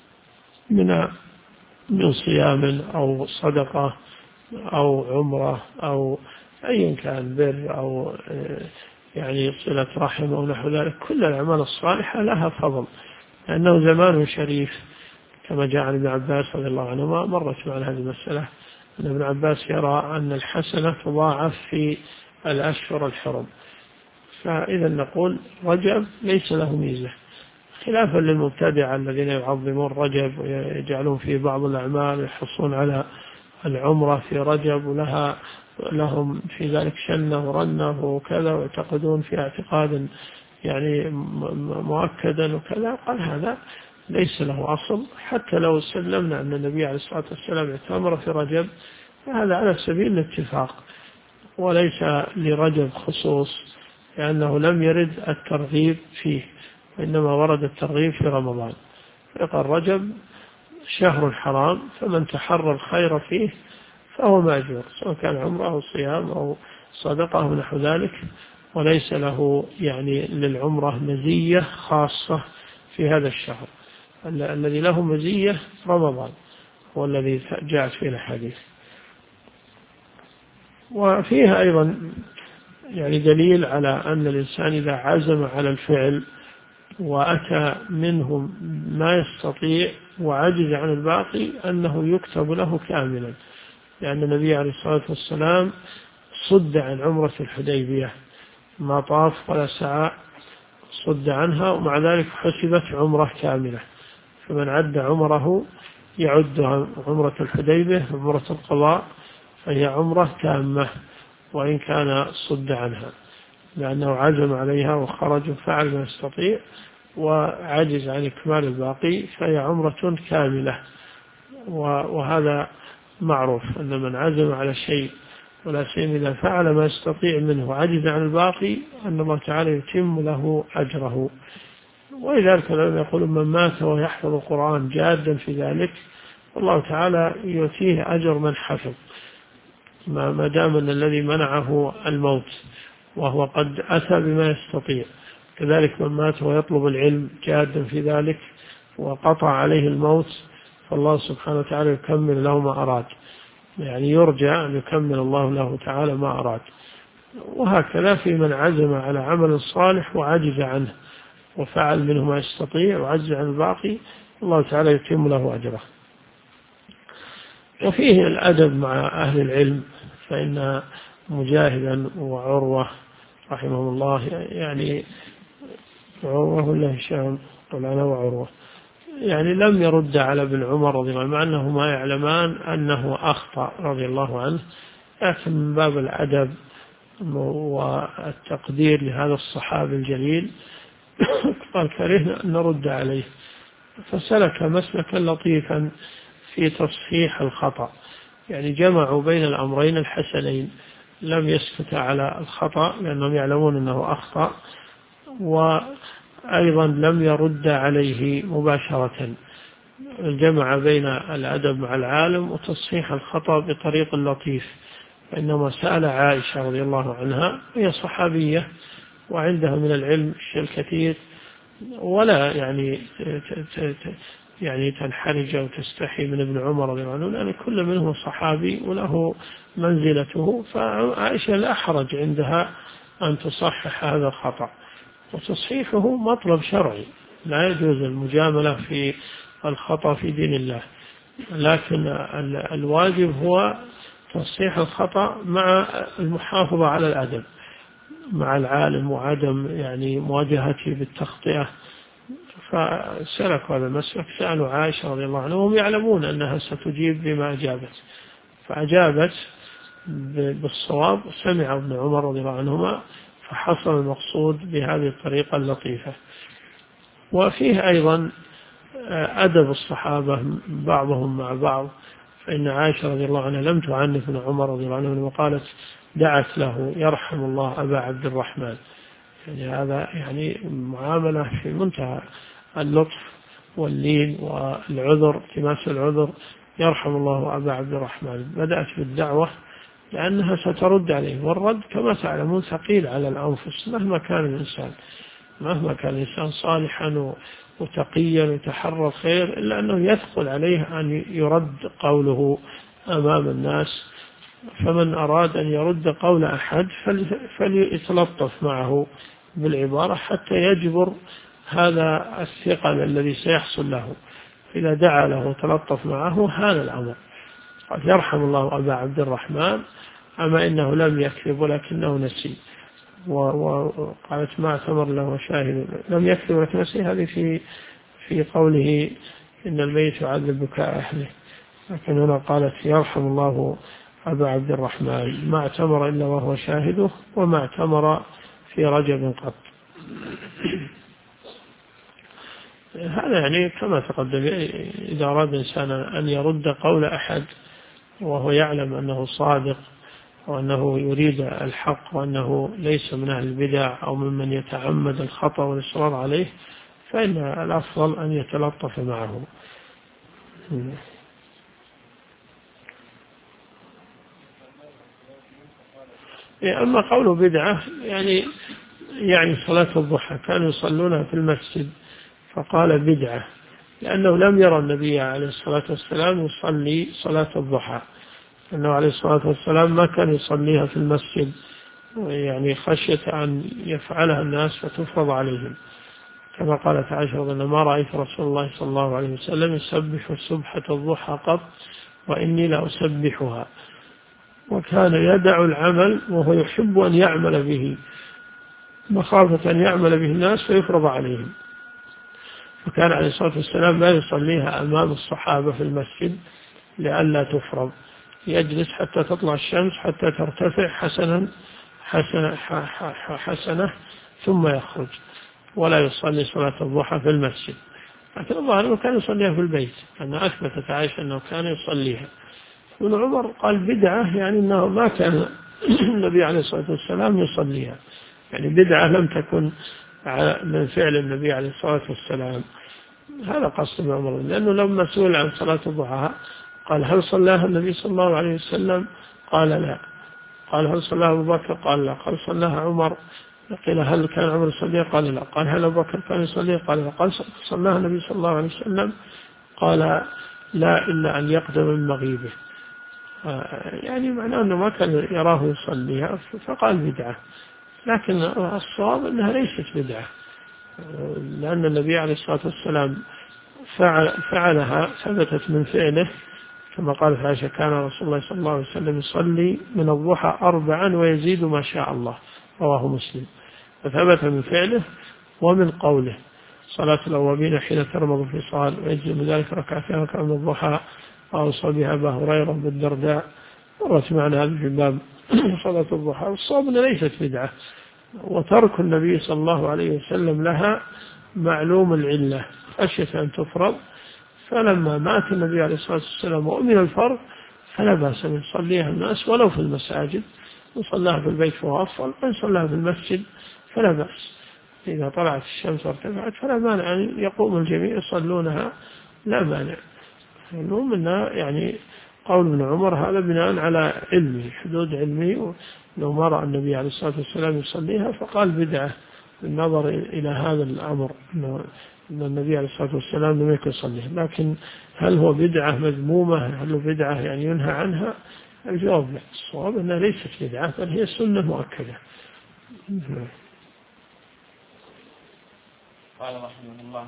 من صيام أو صدقة أو عمرة أو أي كان بر أو يعني صلة رحم أو نحو ذلك. كل الأعمال الصالحة لها فضل لأنه زمان شريف، كما جاء عن ابن عباس رضي الله عنهما، مرت معنا هذه المسألة، أن ابن عباس يرى أن الحسنة تضاعف في الأشهر الحرم. فإذا نقول رجب ليس له ميزة، خلافا للمبتدعة الذين يعظمون رجب ويجعلون فيه بعض الأعمال ويحصون على العمرة في رجب لهم في ذلك شنة ورنة وكذا، ويعتقدون في اعتقاد يعني مؤكدا وكذا. قال هذا ليس له أصل، حتى لو سلمنا أن النبي عليه الصلاة والسلام اعتمر في رجب فهذا على سبيل الاتفاق وليس لرجب خصوص، لأنه لم يرد الترغيب فيه، وإنما ورد الترغيب في رمضان. فقال رجب شهر حرام، فمن تحرى الخير فيه فهو مأجور، سواء كان عمره أو صيام أو صدقة أو نحو ذلك، وليس له يعني للعمرة مزية خاصة في هذا الشهر. الذي له مزية رمضان هو الذي جاءت فيه الحديث. وفيها أيضا يعني دليل على أن الإنسان إذا عزم على الفعل وأتى منه ما يستطيع وعجز عن الباقي أنه يكتب له كاملا، لأن النبي عليه الصلاة والسلام صد عن عمرة الحديبية، ما طاف ولا سعى، صد عنها، ومع ذلك حسبت عمرة كاملة. فمن عد عمره يعدها عمرة الحديبية عمرة القضاء، فهي عمرة تامة وإن كان صد عنها، لأنه عزم عليها وخرج وفعل ما يستطيع وعجز عن إكمال الباقي، فهي عمرة كاملة. وهذا معروف أن من عزم على شيء ولا سيما إذا فعل ما يستطيع منه وعجز عن الباقي أن الله تعالى يتم له أجره. ولذلك لما يقول من مات ويحفظ القرآن جادا في ذلك الله تعالى يؤتيه أجر من حفظ، ما دام أن الذي منعه الموت وهو قد أتى بما يستطيع. كذلك من مات ويطلب العلم جادا في ذلك وقطع عليه الموت، فالله سبحانه وتعالى يكمل له ما أراد، يعني يرجى أن يكمل الله له تعالى ما أراد. وهكذا في من عزم على عمل صالح وعجز عنه وفعل منه ما يستطيع وعجز عن الباقي، الله تعالى يتم له أجره. وفيه الأدب مع أهل العلم، فإن مجاهدا وعروة رحمه الله، يعني عروة ولا هشام قال أنا وعروة، يعني لم يرد على ابن عمر رضي الله عنه، مع أنهما يعلمان أنه أخطأ رضي الله عنه، لكن من باب الأدب والتقدير لهذا الصحابي الجليل قال كرهنا أن نرد عليه، فسلك مسلكا لطيفا في تصحيح الخطأ، يعني جمعوا بين الأمرين الحسنين، لم يسكت على الخطأ لأنهم يعلمون أنه أخطأ، وأيضا لم يرد عليه مباشرة، جمع بين الأدب مع العالم وتصحيح الخطأ بطريق لطيف. فإنما سأل عائشة رضي الله عنها، هي صحابية وعندها من العلم الكثير، ولا يعني تنحرج أو تستحي من ابن عمر رضي الله عنه، لأن كل منهم صحابي وله منزلته، فعائشة لا حرج عندها أن تصحح هذا الخطأ، وتصحيحه مطلب شرعي، لا يجوز المجاملة في الخطأ في دين الله، لكن الواجب هو تصحيح الخطأ مع المحافظة على الأدب مع العالم وعدم يعني مواجهته بالتخطئة. فسلكوا هذا المسلك، سألوا عائشة رضي الله عنها وهم يعلمون أنها ستجيب بما أجابت، فأجابت بالصواب، سمع ابن عمر رضي الله عنهما، فحصل المقصود بهذه الطريقة اللطيفة. وفيه أيضا أدب الصحابة بعضهم مع بعض، فإن عائشة رضي الله عنها لم تعنف ابن عمر رضي الله عنه وقالت دعت له يرحم الله أبا عبد الرحمن، يعني هذا يعني معاملة في منتهى اللطف واللين والعذر، التماس العذر، يرحم الله أبا عبد الرحمن. بدأت بالدعوة لأنها سترد عليه، والرد كما تعلمون ثقيل على الأنفس مهما كان الإنسان صالحا وتقيا وتحرى الخير، إلا أنه يثقل عليه أن يرد قوله أمام الناس. فمن أراد أن يرد قول أحد فليتلطف معه بالعبارة حتى يجبر هذا الثقل الذي سيحصل له. إذا دعا له وتلطف معه هذا الأمر، قال يرحم الله أبا عبد الرحمن، أما إنه لم يكذب ولكنه نسي. وقالت ما اعتمر له شاهد، لم يكذب ولكن نسي، هذه في قوله إن الميت يعذب بكاء أهله. لكن هنا قالت يرحم الله أبا عبد الرحمن، ما اعتمر إلا وهو شاهده، وما اعتمر في رجب قط. هذا يعني كما تقدم، إذا أراد إنسان أن يرد قول أحد وهو يعلم أنه صادق وأنه يريد الحق وأنه ليس من أهل البدع أو ممن يتعمد الخطأ والإصرار عليه، فإن الأفضل أن يتلطف معه. أما قوله بدعة يعني صلاة الضحى كانوا يصلونها في المسجد، فقال بدعة لأنه لم يرى النبي عليه الصلاة والسلام يصلي صلاة الضحى، أنه عليه الصلاة والسلام ما كان يصليها في المسجد، يعني خشية أن يفعلها الناس فتفرض عليهم، كما قالت عائشة رضي الله عنها ما رأيت رسول الله صلى الله عليه وسلم يسبح سبحة الضحى قط وإني لأسبحها. وكان يدع العمل وهو يحب أن يعمل به مخافة أن يعمل به الناس فيفرض عليهم. وكان عليه الصلاة والسلام لا يصليها أمام الصحابة في المسجد لئلا تفرض، يجلس حتى تطلع الشمس حتى ترتفع حسنة ثم يخرج، ولا يصلي صلاة الضحى في المسجد. لكن الله أنه كان يصليها في البيت، أن أثبتت عائشة أنه كان يصليها. ابن عمر قال بدعة يعني أنه ما كان النبي عليه الصلاة والسلام يصليها، يعني بدعة لم تكن من فعل النبي عليه الصلاة والسلام. هذا قصد ابن عمر، لأنه لما سئل عن صلاة الضحى قال هل صلاها النبي صلى الله عليه وسلم؟ قال لا. قال هل صلاها أبو بكر؟ قال لا. قال صلاها عمر؟ قيل هل كان عمر يصليها؟ قال لا. قال هل أبو بكر كان يصليها؟ قال لا. قال صلاها النبي صلى الله عليه وسلم؟ قال لا إلا أن يقدم من مغيبه، يعني معناه أنه ما كان يراه يصليها فقال بدعة. لكن الصواب أنها ليست بدعة، لأن النبي عليه الصلاة والسلام فعلها، ثبتت من فعله، كما قالت عائشة كان رسول الله صلى الله عليه وسلم يصلي من الضحى 4 ويزيد ما شاء الله، رواه مسلم. فثبت من فعله ومن قوله صلاة الأوابين حين ترمض الفصال ويجزي من ذلك ركعتين كان الضحى، وأوصى بها أبا هريرة بالدرداء. مرت معنا هذا في باب صلاة الضحى. والصواب أنها ليست بدعة، وترك النبي صلى الله عليه وسلم لها معلوم العلة خشية أن تفرض، فلما مات النبي عليه الصلاة والسلام وأمن الفرض فلا بأس أن يصليها الناس ولو في المساجد، وصلاها في البيت فهو أفضل، من صلاها في المسجد فلا بأس. إذا طلعت الشمس وارتفعت فلا مانع أن يقوم الجميع يصلونها، لا مانع. المهم أنها يعني قول ابن عمر هذا بناء على علمي، حدود علمي، لو ما رأى النبي عليه الصلاة والسلام يصليها فقال بدعة بالنظر إلى هذا الأمر، أن النبي عليه الصلاة والسلام لم يكن يصليها. لكن هل هو بدعة مذمومة؟ هل هو بدعة يعني ينهى عنها؟ الجواب لا، الصواب أنها ليست بدعة بل هي سنة مؤكدة. قال رحمه الله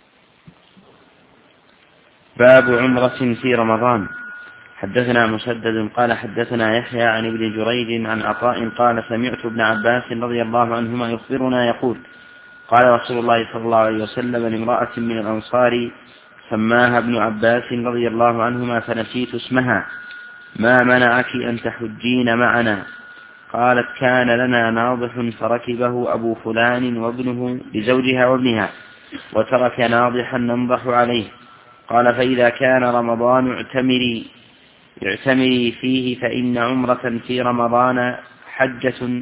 باب عمرة في رمضان. حدثنا مسدد قال حدثنا يحيى عن ابن جريج عن عطاء قال سمعت ابن عباس رضي الله عنهما يخبرنا يقول قال رسول الله صلى الله عليه وسلم لامرأة من الأنصار سماها ابن عباس رضي الله عنهما فنسيت اسمها، ما منعك أن تحجين معنا؟ قالت كان لنا ناضح فركبه أبو فلان وابنه لزوجها وابنها، وترك ناضحا ننضح عليه. قال فإذا كان رمضان اعتمري فيه، فإن عمرة في رمضان حجة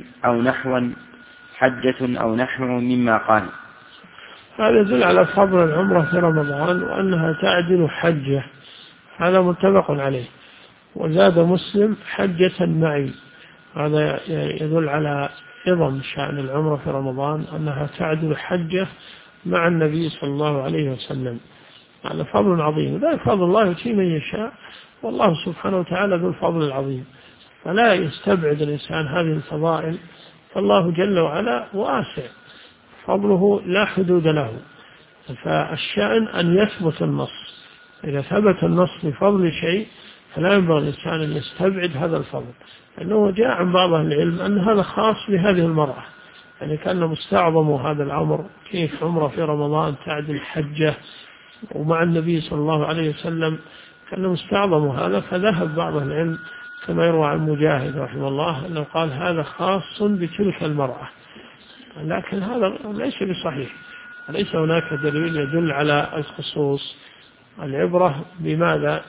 أو نحو مما قال. هذا يدل على فضل العمرة في رمضان وأنها تعدل حجة، هذا متفق عليه. وزاد مسلم حجة معي، هذا يدل على عظم شأن العمرة في رمضان، أنها تعدل حجة مع النبي صلى الله عليه وسلم. هذا فضل عظيم، ذلك فضل الله يؤتيه من يشاء، والله سبحانه وتعالى ذو الفضل العظيم، فلا يستبعد الإنسان هذه الفضائل، فالله جل وعلا واسع، فضله لا حدود له. فالشأن أن يثبت النص، إذا ثبت النص بفضل شيء فلا ينبغي الإنسان أن يستبعد هذا الفضل، لأنه جاء عن بعض أهل العلم أن هذا خاص بهذه المرأة، يعني كان مستعظم هذا الأمر، كيف عمره في رمضان تعدل حجة ومع النبي صلى الله عليه وسلم، كان مستعظم هذا، فذهب بعض أهل العلم كما يروى عن مجاهد رحمه الله أنه قال هذا خاص بتلك المرأة، لكن هذا ليس بصحيح، ليس هناك دليل يدل على الخصوص. العبرة بماذا؟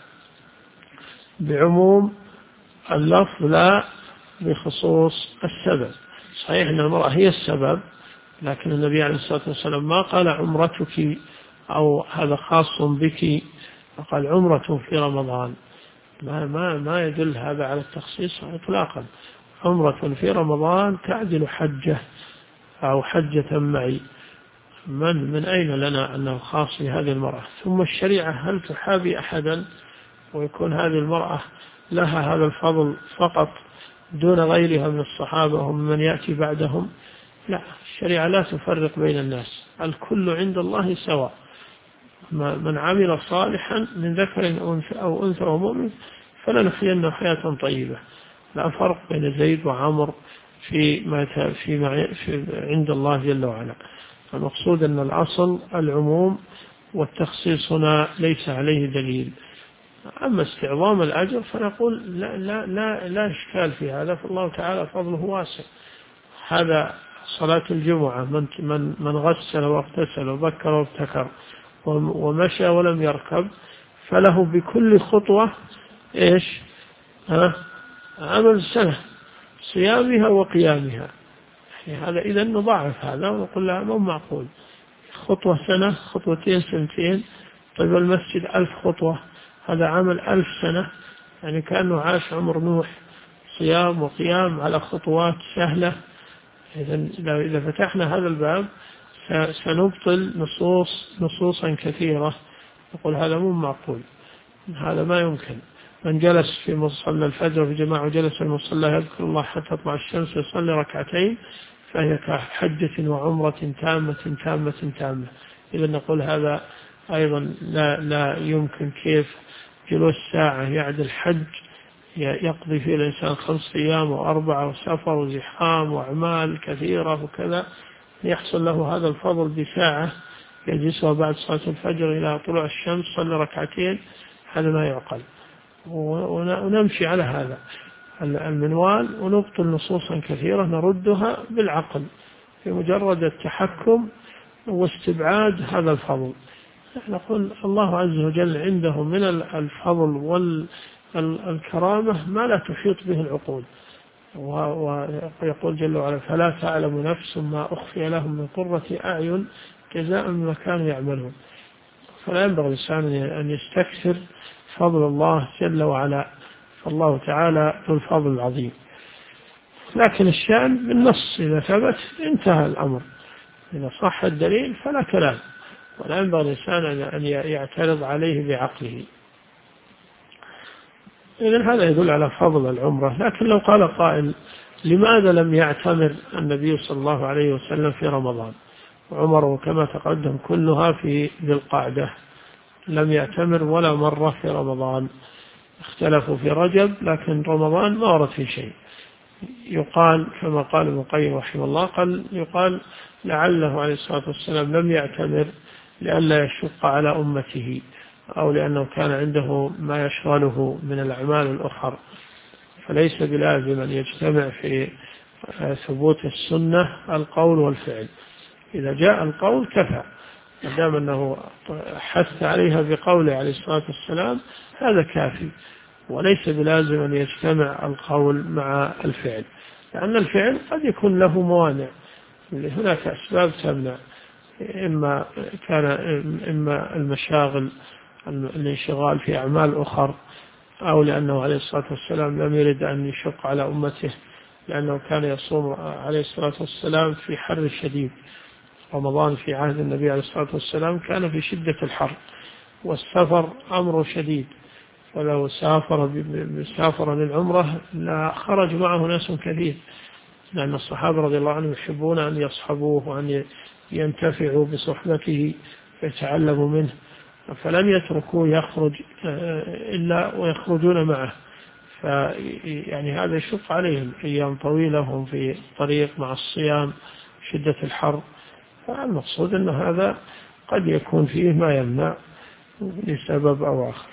بعموم اللفظ لا بخصوص السبب. صحيح أن المرأة هي السبب، لكن النبي عليه الصلاة والسلام ما قال عمرتك أو هذا خاص بك، فقال عمرة في رمضان. ما يدل هذا على التخصيص إطلاقا. عمرة في رمضان تعدل حجة أو حجة معي، من أين لنا أنه خاص بهذه المرأة؟ ثم الشريعة هل تحابي أحدا ويكون هذه المرأة لها هذا الفضل فقط دون غيرها من الصحابة ومن يأتي بعدهم؟ لا، الشريعة لا تفرق بين الناس، الكل عند الله سواء، من عمل صالحا من ذكر أو أنثى ومؤمن فلنحيينه حياة طيبة، لا فرق بين زيد وعمر في عند الله جل وعلا. المقصود أن الأصل العموم، والتخصيص هنا ليس عليه دليل. أما استعظام الأجر فنقول لا إشكال في هذا، فالله تعالى فضله واسع. هذا صلاة الجمعة، من غسل واغتسل وبكر وابتكر ومشى ولم يركب فله بكل خطوة إيش؟ عمل سنة صيامها وقيامها. يعني هذا إذا نضاعف هذا ونقول لا، مو معقول، خطوة سنة، خطوتين سنتين، طيب المسجد 1000 خطوة، هذا عمل 1000 سنة، يعني كأنه عاش عمر نوح صيام وقيام على خطوات سهلة. إذا فتحنا هذا الباب سنبطل نصوصا كثيرة، نقول هذا مو معقول، هذا ما يمكن. من جلس في مصلى الفجر في جماعة وجلس في المصلى يذكر الله حتى تطلع الشمس يصلي ركعتين فهي كحجة وعمرة تامة تامة تامة. إذا نقول هذا أيضا لا يمكن. كيف جلوس ساعة يعدل حج يقضي فيه الإنسان 5 أيام و4 وسفر وزحام وأعمال كثيرة وكذا، يحصل له هذا الفضل بساعة يجلسها بعد صلاة الفجر إلى طلوع الشمس صلى ركعتين؟ هذا ما يعقل. ونمشي على هذا المنوال ونبطل نصوصا كثيرة نردها بالعقل في مجرد التحكم واستبعاد هذا الفضل. نقول الله عز وجل عنده من الفضل والكرامة ما لا تحيط به العقول، ويقول جل وعلا فلا تعلم نفس ما أخفي لهم من قرة أعين جزاء بما كانوا يعملون. فلا ينبغي الإنسان أن يستكثر فضل الله جل وعلا، فالله تعالى ذو الفضل العظيم. لكن الشأن بالنص إذا ثبت انتهى الأمر، إذا صح الدليل فلا كلام، ولا ينبغي الإنسان أن يعترض عليه بعقله. إذن هذا يدل على فضل العمرة. لكن لو قال قائل لماذا لم يعتمر النبي صلى الله عليه وسلم في رمضان؟ عمره كما تقدم كلها في ذي القعدة، لم يعتمر ولا مرة في رمضان. اختلفوا في رجب، لكن رمضان ما ورد في شيء. يقال كما قال ابن القيم رحمه الله، يقال لعله عليه الصلاة والسلام لم يعتمر لئلا يشق على أمته، أو لأنه كان عنده ما يشغله من الأعمال الأخرى، فليس بلازم أن يجتمع في ثبوت السنة القول والفعل. إذا جاء القول كفى، ما دام أنه حث عليها بقوله عليه الصلاة والسلام هذا كافي، وليس بلازم أن يجتمع القول مع الفعل، لأن الفعل قد يكون له موانع، هناك أسباب تمنع، إما المشاغل، الانشغال في أعمال أخرى، أو لأنه عليه الصلاة والسلام لم يرد أن يشق على أمته، لأنه كان يصوم عليه الصلاة والسلام في حر شديد. رمضان في عهد النبي عليه الصلاة والسلام كان في شدة الحر، والسفر أمر شديد، ولو سافر للعمرة لا خرج معه ناس كثير، لأن الصحابة رضي الله عنهم يحبون أن يصحبوه وأن ينتفعوا بصحبته ويتعلموا منه، فلم يتركوه يخرج إلا ويخرجون معه، يعني هذا يشق عليهم أيام طويلة هم في الطريق مع الصيام شدة الحر. فالمقصود أن هذا قد يكون فيه ما يمنع لسبب أو آخر.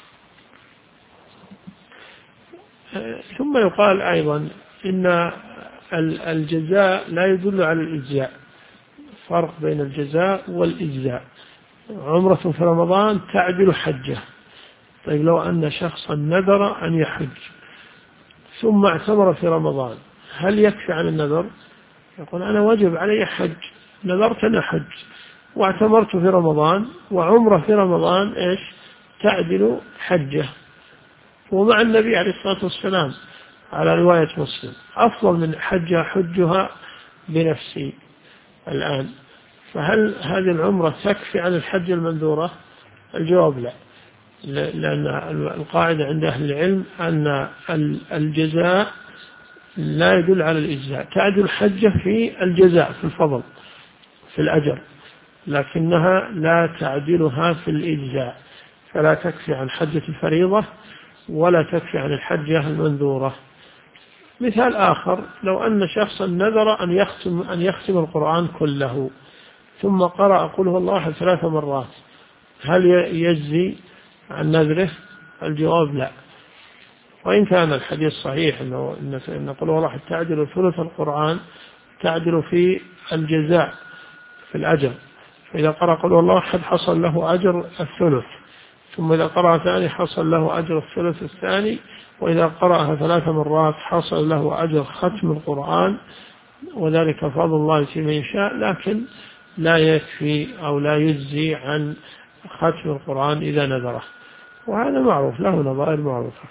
ثم يقال أيضا إن الجزاء لا يدل على الإجزاء، فرق بين الجزاء والإجزاء. عمرة في رمضان تعدل حجة. طيب لو أن شخصا نذر أن يحج ثم اعتمر في رمضان، هل يكفي عن النذر؟ يقول أنا وجب علي حج، نذرت أن أحج واعتمرت في رمضان، وعمرة في رمضان إيش تعدل حجة. ومع النبي عليه الصلاة والسلام على رواية مسلم أفضل من حجة حجها بنفسي الآن. فهل هذه العمرة تكفي عن الحج المنذورة؟ الجواب لا، لأن القاعدة عند أهل العلم أن الجزاء لا يدل على الإجزاء. تعدل حجة في الجزاء في الفضل في الأجر، لكنها لا تعدلها في الإجزاء، فلا تكفي عن حجة الفريضة ولا تكفي عن الحجة المنذورة. مثال آخر، لو أن شخصا نذر أن يختم القرآن كله ثم قرأ قل هو الله أحد 3 مرات، هل يجزي عن نذره؟ الجواب لا. وإن كان الحديث صحيح إن قل هو الله أحد تعدل ثلث القرآن، تعدل في الجزاء في الأجر، فإذا قرأ قل هو الله أحد حصل له أجر الثلث، ثم إذا قرأ ثاني حصل له أجر الثلث الثاني، وإذا قرأها 3 مرات حصل له أجر ختم القرآن، وذلك فضل الله في من يشاء، لكن لا يكفي أو لا يجزي عن ختم القرآن إذا نذره، وهذا معروف له نظائر معروفة.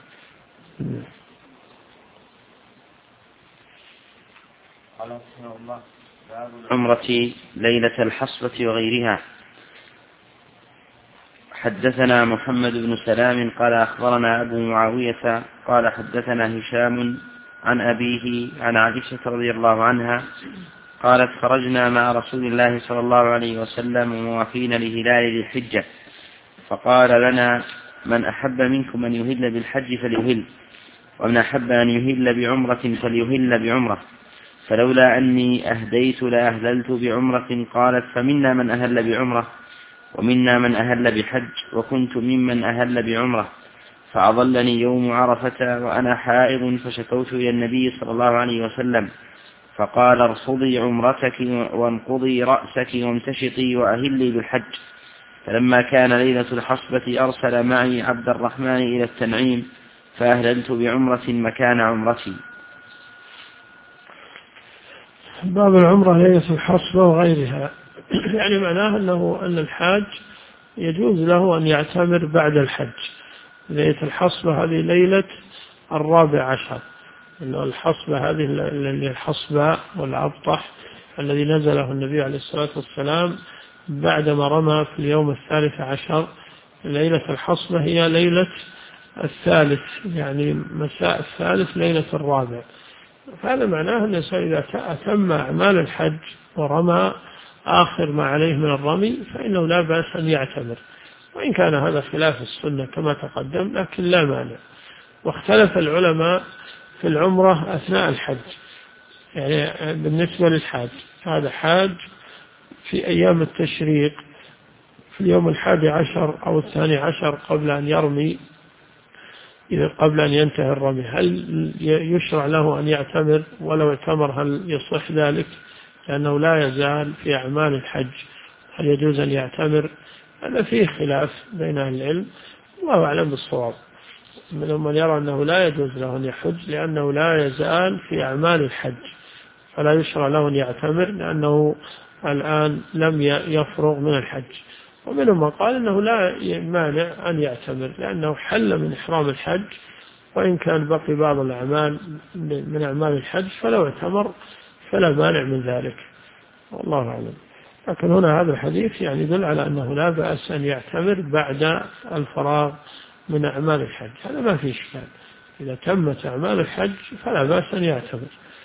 قال رحمه الله باب العمرة ليلة الحصبة وغيرها. حدثنا محمد بن سلام قال أخبرنا أبو معاوية قال حدثنا هشام عن أبيه عن عائشة رضي الله عنها قالت خرجنا مع رسول الله صلى الله عليه وسلم موافين لهلال ذي الحجة، فقال لنا من أحب منكم أن يهل بالحج فليهل، ومن أحب أن يهل بعمرة فليهل بعمرة، فلولا أني أهديت لأهللت بعمرة. قالت فمنا من أهل بعمرة ومنا من أهل بحج، وكنت ممن أهل بعمرة، فأضلني يوم عرفة وأنا حائض، فشكوت إلى النبي صلى الله عليه وسلم فقال ارفضي عمرتك وانقضي رأسك وامتشطي وأهلي بالحج. فلما كان ليلة الحصبة أرسل معي عبد الرحمن إلى التنعيم فأهللت بعمرة مكان عمرتي. باب العمرة ليلة الحصبة وغيرها، يعني معناه أن الحاج يجوز له أن يعتمر بعد الحج. ليلة الحصبة هذه ليلة 14، الحصبة هذه الحصبة والأبطح الذي نزله النبي عليه الصلاة والسلام بعدما رمى في اليوم 13. ليلة الحصبة هي ليلة 3، يعني مساء 3 ليلة 4. فهذا معناه أن الإنسان إذا أتم أعمال الحج ورمى آخر ما عليه من الرمي فإنه لا بأس أن يعتمر، وإن كان هذا خلاف السنة كما تقدم، لكن لا مانع. واختلف العلماء في العمرة أثناء الحج، يعني بالنسبة للحاج، هذا حاج في أيام التشريق في اليوم 11 أو 12 قبل أن يرمي، قبل أن ينتهي الرمي، هل يشرع له أن يعتمر؟ ولو اعتمر هل يصح ذلك؟ لأنه لا يزال في أعمال الحج، هل يجوز أن يعتمر؟ هذا فيه خلاف بين أهل العلم، الله أعلم بالصواب. منهم من يرى أنه لا يجوز له أن يحج لأنه لا يزال في أعمال الحج، فلا يشرع له أن يعتمر لأنه الآن لم يفرغ من الحج. ومنهم من قال أنه لا مانع أن يعتمر لأنه حل من إحرام الحج، وإن كان بقي بعض الأعمال من أعمال الحج فلو اعتمر فلا مانع من ذلك، والله أعلم. لكن هنا هذا الحديث يعني يدل على أنه لا بأس أن يعتمر بعد الفراغ من أعمال الحج، هذا ما في إشكال، إذا تمت أعمال الحج فلا بأس أن يعتمر.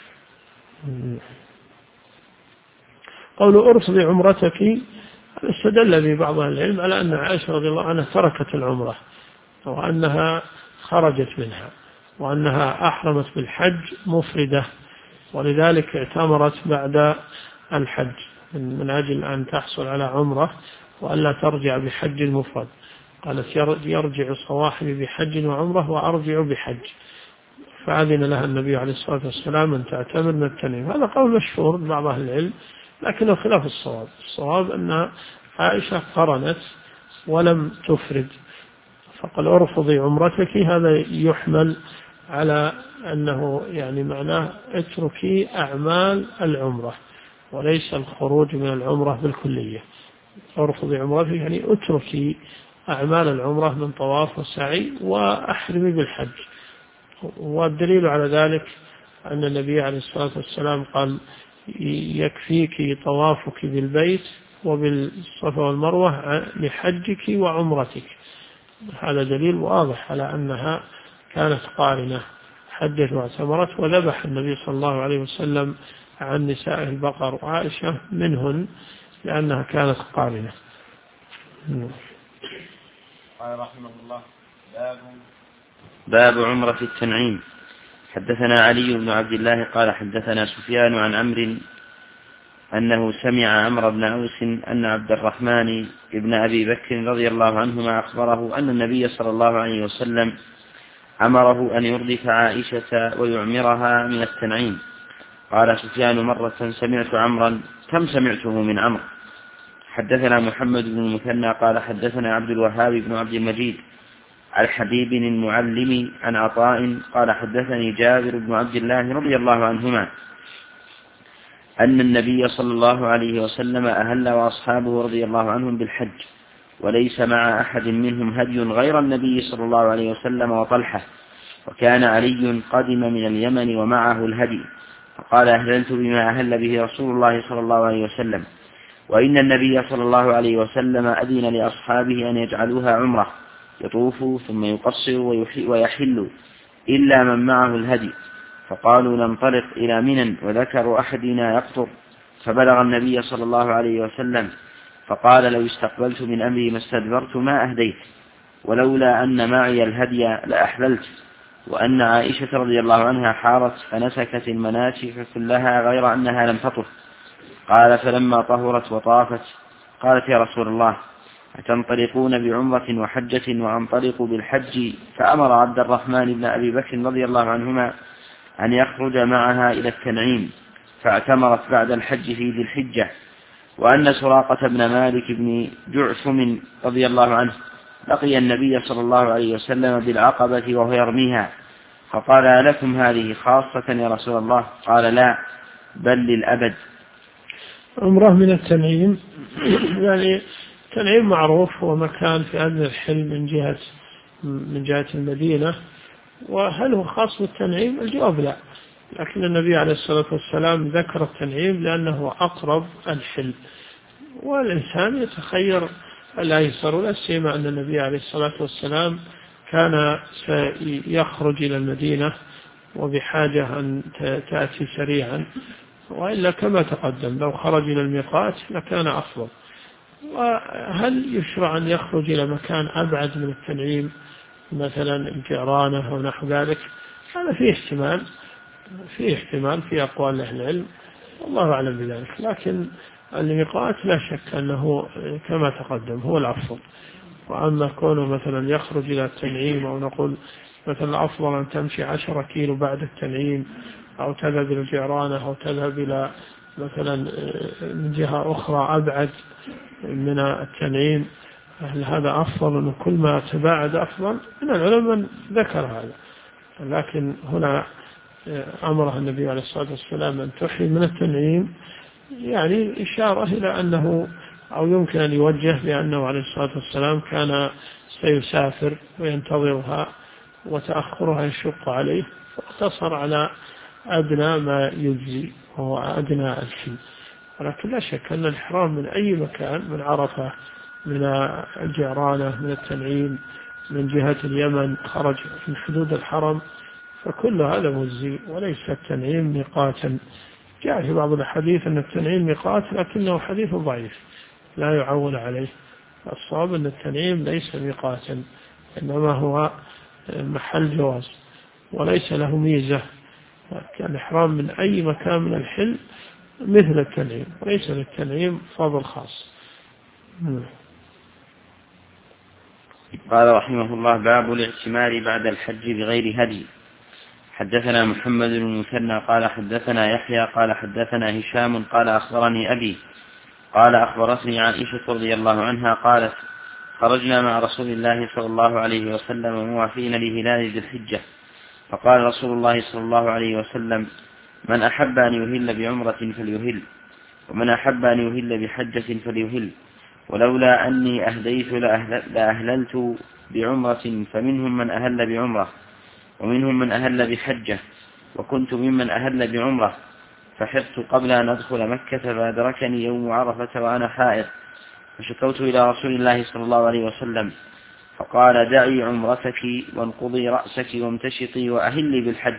قول أرفضي عمرتك، استدل به بعض أهل العلم على أن عائشة رضي الله عنها تركت العمرة وأنها خرجت منها وأنها أحرمت بالحج مفردة، ولذلك اعتمرت بعد الحج من أجل أن تحصل على عمرة وألا ترجع بحج مفرد. قالت يرجع صواحبي بحج وعمرة وأرجع بحج، فأذن لها النبي عليه الصلاة والسلام أن تعتمر من التنعيم. هذا قول مشهور من بعض أهل العلم لكنه خلاف الصواب. الصواب أن عائشة قرنت ولم تفرد، فقال أرفضي عمرتك، هذا يحمل على أنه يعني معناه اتركي أعمال العمرة وليس الخروج من العمرة بالكلية. أرفضي عمرتك يعني اتركي أعمال العمرة من طواف وسعي وأحرمي بالحج. والدليل على ذلك أن النبي عليه الصلاة والسلام قال يكفيك طوافك بالبيت وبالصفا والمروة لحجك وعمرتك، هذا دليل واضح على أنها كانت قارنة، حجت واعتمرت، وذبح النبي صلى الله عليه وسلم عن نساء البقر وعائشة منهن لأنها كانت قارنة. قال رحمه الله: باب عمرة التنعيم. حدثنا علي بن عبد الله قال حدثنا سفيان عن عمرو أنه سمع عمرو بن أوس أن عبد الرحمن بن أبي بكر رضي الله عنهما أخبره أن النبي صلى الله عليه وسلم أمره أن يردف عائشة ويعمرها من التنعيم. قال سفيان: مرة سمعت عمرا، كم سمعته من عمرو. حدثنا محمد بن المثنى قال حدثنا عبد الوهاب بن عبد المجيد عن حبيب المعلم عن عطاء قال حدثني جابر بن عبد الله رضي الله عنهما أن النبي صلى الله عليه وسلم أهل وأصحابه رضي الله عنهم بالحج، وليس مع أحد منهم هدي غير النبي صلى الله عليه وسلم وطلحة، وكان علي قدم من اليمن ومعه الهدي، فقال: أهللت بما أهل به رسول الله صلى الله عليه وسلم، وإن النبي صلى الله عليه وسلم أذن لأصحابه أن يجعلوها عمرة، يطوفوا ثم يقصروا ويحلوا إلا من معه الهدي. فقالوا: ننطلق إلى منى، وذكر أحدنا يقطر، فبلغ النبي صلى الله عليه وسلم فقال: لو استقبلت من أمري ما استدبرت ما أهديت، ولولا أن معي الهدي لأحللت. وأن عائشة رضي الله عنها حارت فنسكت المناسك كلها غير أنها لم تطف. قال: فلما طهرت وطافت قالت: يا رسول الله، أتنطلقون بعمرة وحجة وأنطلق بالحج؟ فأمر عبد الرحمن بن أبي بكر رضي الله عنهما أن يخرج معها إلى التنعيم، فاعتمرت بعد الحج في ذي الحجة. وأن سراقة بن مالك بن جعثم رضي الله عنه لقي النبي صلى الله عليه وسلم بالعقبة وهو يرميها، فقال: ألكم هذه خاصة يا رسول الله؟ قال: لا، بل للأبد. عمرة من التنعيم يعني التنعيم معروف هو مكان في أدنى الحل من جهة المدينة، وهل هو خاص بالتنعيم؟ الجواب لا، لكن النبي عليه الصلاة والسلام ذكر التنعيم لأنه أقرب الحل، والإنسان يتخير الأيسر، ولا سيما أن النبي عليه الصلاة والسلام كان سيخرج إلى المدينة وبحاجة أن تأتي سريعا، وإلا كما تقدم لو خرج إلى الميقات لكان أفضل. وهل يشرع أن يخرج إلى مكان أبعد من التنعيم مثلا الجعرانة أو نحو ذلك؟ هذا فيه احتمال في أقوال أهل العلم، والله أعلم بذلك. لكن الميقات لا شك أنه كما تقدم هو الأفضل. وأما كونه مثلا يخرج إلى التنعيم، أو نقول مثلا الأفضل أن تمشي 10 كيلو بعد التنعيم، أو تذهب إلى الجعرانة، أو تذهب إلى مثلا من جهة أخرى أبعد من التنعيم، هذا أفضل، أن كل ما تباعد أفضل. من العلماء ذكر هذا، لكن هنا أمره النبي عليه الصلاة والسلام أن تحي من التنعيم، يعني إشارة إلى أنه، أو يمكن أن يوجه بأنه عليه الصلاة والسلام كان سيسافر وينتظرها وتأخرها يشق عليه، فاقتصر على أدنى ما يجزي وهو أدنى الحل. ولكن لا شك أن الإحرام من أي مكان، من عرفة، من الجعرانة، من التنعيم، من جهة اليمن، خرج من حدود الحرم، فكل هذا مجزي، وليس التنعيم ميقاتا. جاء في بعض الحديث أن التنعيم ميقات، لكنه حديث ضعيف لا يعول عليه. الصواب أن التنعيم ليس ميقاتا، إنما هو محل جواز، وليس له ميزة. الإحرام من أي مكان من الحل مثل التنعيم، وليس للتنعيم فضل خاص. قال رحمه الله: باب الاعتمار بعد الحج بغير هدي. حدثنا محمد بن المثنى قال حدثنا يحيى قال حدثنا هشام قال أخبرني أبي قال أخبرتني عائشة رضي الله عنها قالت: خرجنا مع رسول الله صلى الله عليه وسلم موافين لهلال ذي الحجة، فقال رسول الله صلى الله عليه وسلم: من أحب أن يهل بعمرة فليهل، ومن أحب أن يهل بحجة فليهل، ولولا أني أهديت لأهللت بعمرة، فمنهم من أهل بعمرة ومنهم من أهل بحجة، وكنت ممن أهل بعمرة، فحرت قبل أن أدخل مكة، فأدركني يوم عرفة وأنا حائض، فشكوت إلى رسول الله صلى الله عليه وسلم، فقال: دعي عمرتك وانقضي رأسك وامتشطي وأهلي بالحج.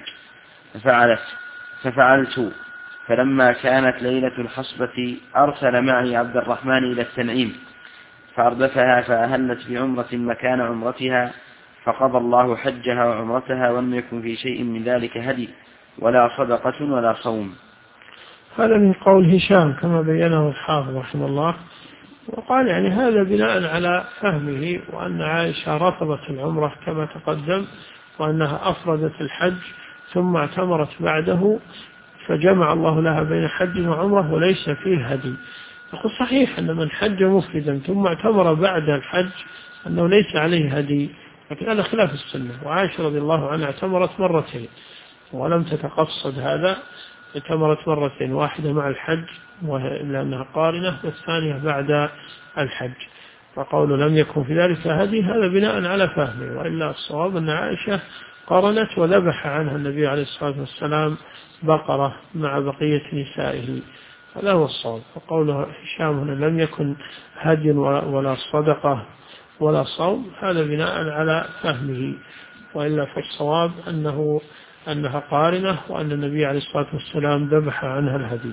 ففعلت. فلما كانت ليلة الحصبة أرسل معي عبد الرحمن إلى التنعيم فأردفها، فأهلت بعمرة مكان عمرتها، فقضى الله حجها وعمرتها، ولم يكن في شيء من ذلك هدي ولا صدقة ولا صوم. هذا من قول هشام كما بينه الحافظ رحمه الله، وقال يعني هذا بناء على فهمه، وأن عائشة رفضت العمرة كما تقدم، وأنها أفردت الحج ثم اعتمرت بعده، فجمع الله لها بين حج وعمرة وليس فيه هدي. يقول صحيح أن من حج مفردا ثم اعتمر بعد الحج أنه ليس عليه هدي، لكن هذا خلاف السنة. وعائشة رضي الله عنها اعتمرت مرتين ولم تتقصد هذا، اعتمرت مرتين، واحدة مع الحج لأنها قارنة، والثانية بعد الحج. فقول لم يكن في ذلك هدي هذا بناء على فهمه، وإلا الصواب أن عائشة قارنت وذبح عنها النبي عليه الصلاة والسلام بقرة مع بقية نسائه، هذا هو الصواب. وقوله هشام هنا لم يكن هدي ولا صدقة ولا صوم، هذا بناء على فهمه، وإلا فالصواب أنها قارنة، وأن النبي عليه الصلاة والسلام ذبح عنها الهدي.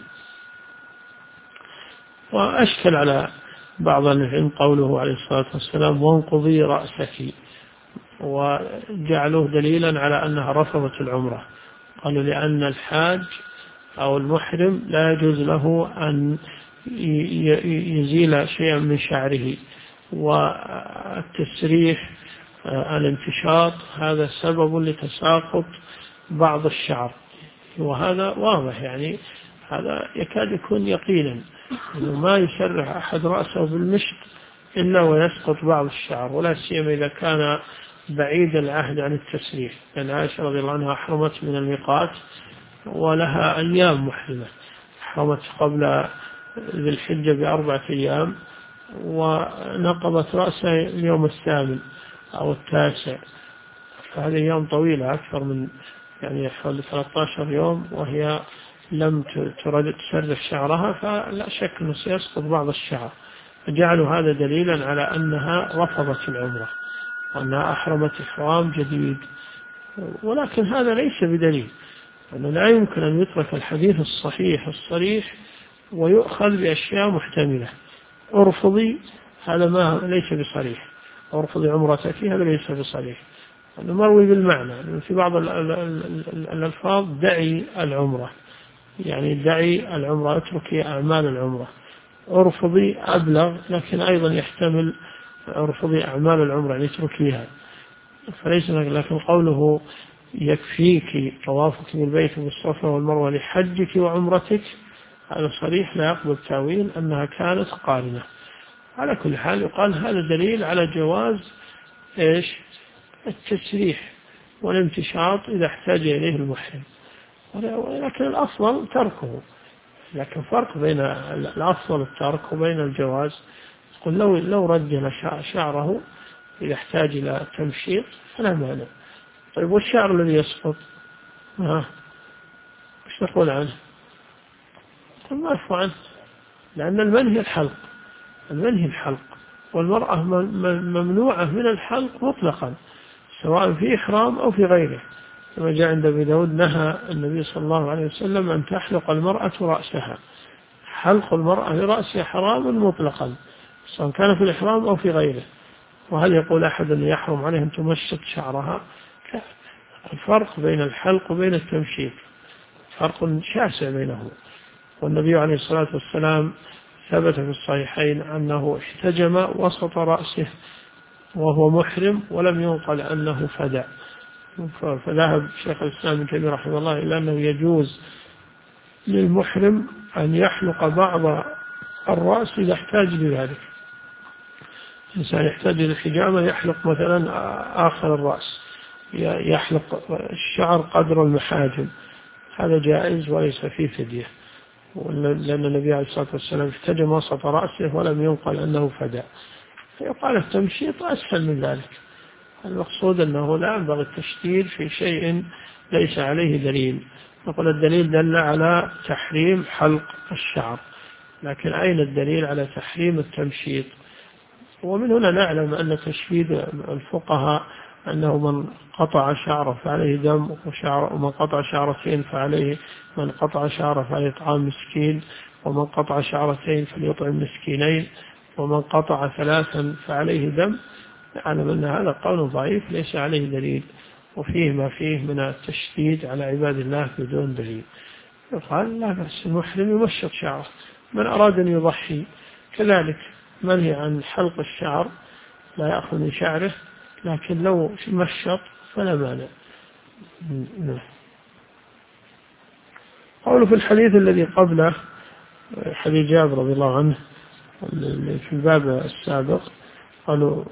وأشكل على بعض العلم قوله عليه الصلاة والسلام: وانقضي رأسك، وجعلوه دليلا على أنها رفضت العمرة. قالوا لأن الحاج أو المحرم لا يجوز له أن يزيل شيئا من شعره، والتسريح الانتشاط هذا سبب لتساقط بعض الشعر، وهذا واضح، يعني هذا يكاد يكون يقينا أنه ما يسرح أحد رأسه بالمشط إلا ويسقط بعض الشعر، ولا سيما إذا كان بعيد العهد عن التسريح. لأن عائشة رضي الله عنها أحرمت من الميقات ولها أيام محرمة، أحرمت قبل ذي الحجة ب4 أيام، ونقضت رأسها اليوم 8 أو 9، فهذه أيام طويلة أكثر من يعني حوالي 13 يوم، وهي لم ترد تسرح شعرها، فلا شك أنه سيسقط بعض الشعر. فجعلوا هذا دليلا على أنها رفضت العمرة وأنها أحرمت إحرام جديد. ولكن هذا ليس بدليل، أنه لا يمكن أن يترك الحديث الصحيح الصريح ويؤخذ بأشياء محتملة. ارفضي هذا ما ليس بصريح، ارفضي عمرتك هذا ليس بصريح، أنه مروي بالمعنى. في بعض الألفاظ دعي العمرة، يعني دعي العمرة، اتركي أعمال العمرة، ارفضي أبلغ، لكن أيضا يحتمل ارفضي أعمال العمرة يعني اتركيها، فليس. لكن قوله يكفيك طوافك بالبيت والصفا والمروة لحجك وعمرتك هذا صريح لا يقبل تأويل أنها كانت قارنة. على كل حال يقال هذا دليل على جواز إيش التسريح والامتشاط إذا احتاج إليه المحرم، ولكن الأفضل تركه. لكن فرق بين الأفضل الترك وبين الجواز. قل لو رجل شعره إذا احتاج إلى تمشيط فلا مانع. طيب والشعر الذي يسقط وش نقول عنه؟ معفو عنه، لأن المنهي الحلق، والمرأة ممنوعة من الحلق مطلقا سواء في إحرام أو في غيره، كما جاء عند أبي داود نهى النبي صلى الله عليه وسلم أن تحلق المرأة رأسها. حلق المرأة لرأسها حرام مطلقا سواء كان في الإحرام أو في غيره. وهل يقول أحد أن يحرم عليه أن تمشط شعرها؟ لا. الفرق بين الحلق وبين التمشيط فرق شاسع بينهما. والنبي عليه الصلاة والسلام ثبت في الصحيحين أنه احتجم وسط رأسه وهو محرم ولم ينقل أنه فدع. فذهب شيخ الإسلام ابن تيمية رحمه الله إلى أنه يجوز للمحرم أن يحلق بعض الرأس إذا احتاج لذلك. الإنسان يحتاج للحجامة يحلق مثلا آخر الرأس، يحلق الشعر قدر المحاجم، هذا جائز وليس فيه فدية، لأن النبي عليه الصلاة والسلام احتجم وسط رأسه ولم ينقل أنه فدع. فيقال التمشيط أسهل من ذلك. المقصود أنه لا ينبغي التشديد في شيء ليس عليه دليل. نقول الدليل دل على تحريم حلق الشعر، لكن أين الدليل على تحريم التمشيط؟ ومن هنا نعلم أن تشديد الفقهاء أنه من قطع شعره فعليه دم، ومن قطع شعرتين فعليه، من قطع شعره فعليه إطعام مسكين، ومن قطع شعرتين فليطعم مسكينين، ومن قطع 3 فعليه دم. نعلم أن هذا قول ضعيف ليس عليه دليل، وفيه ما فيه من التشديد على عباد الله بدون دليل. يقال لا بأس المحرم يمشط شعره. من أراد أن يضحي كذلك منهي عن حلق الشعر، لا يأخذ من شعره، لكن لو مشط فلا مانع. قوله في الحديث الذي قبله حديث جابر رضي الله عنه في الباب السابق قالوا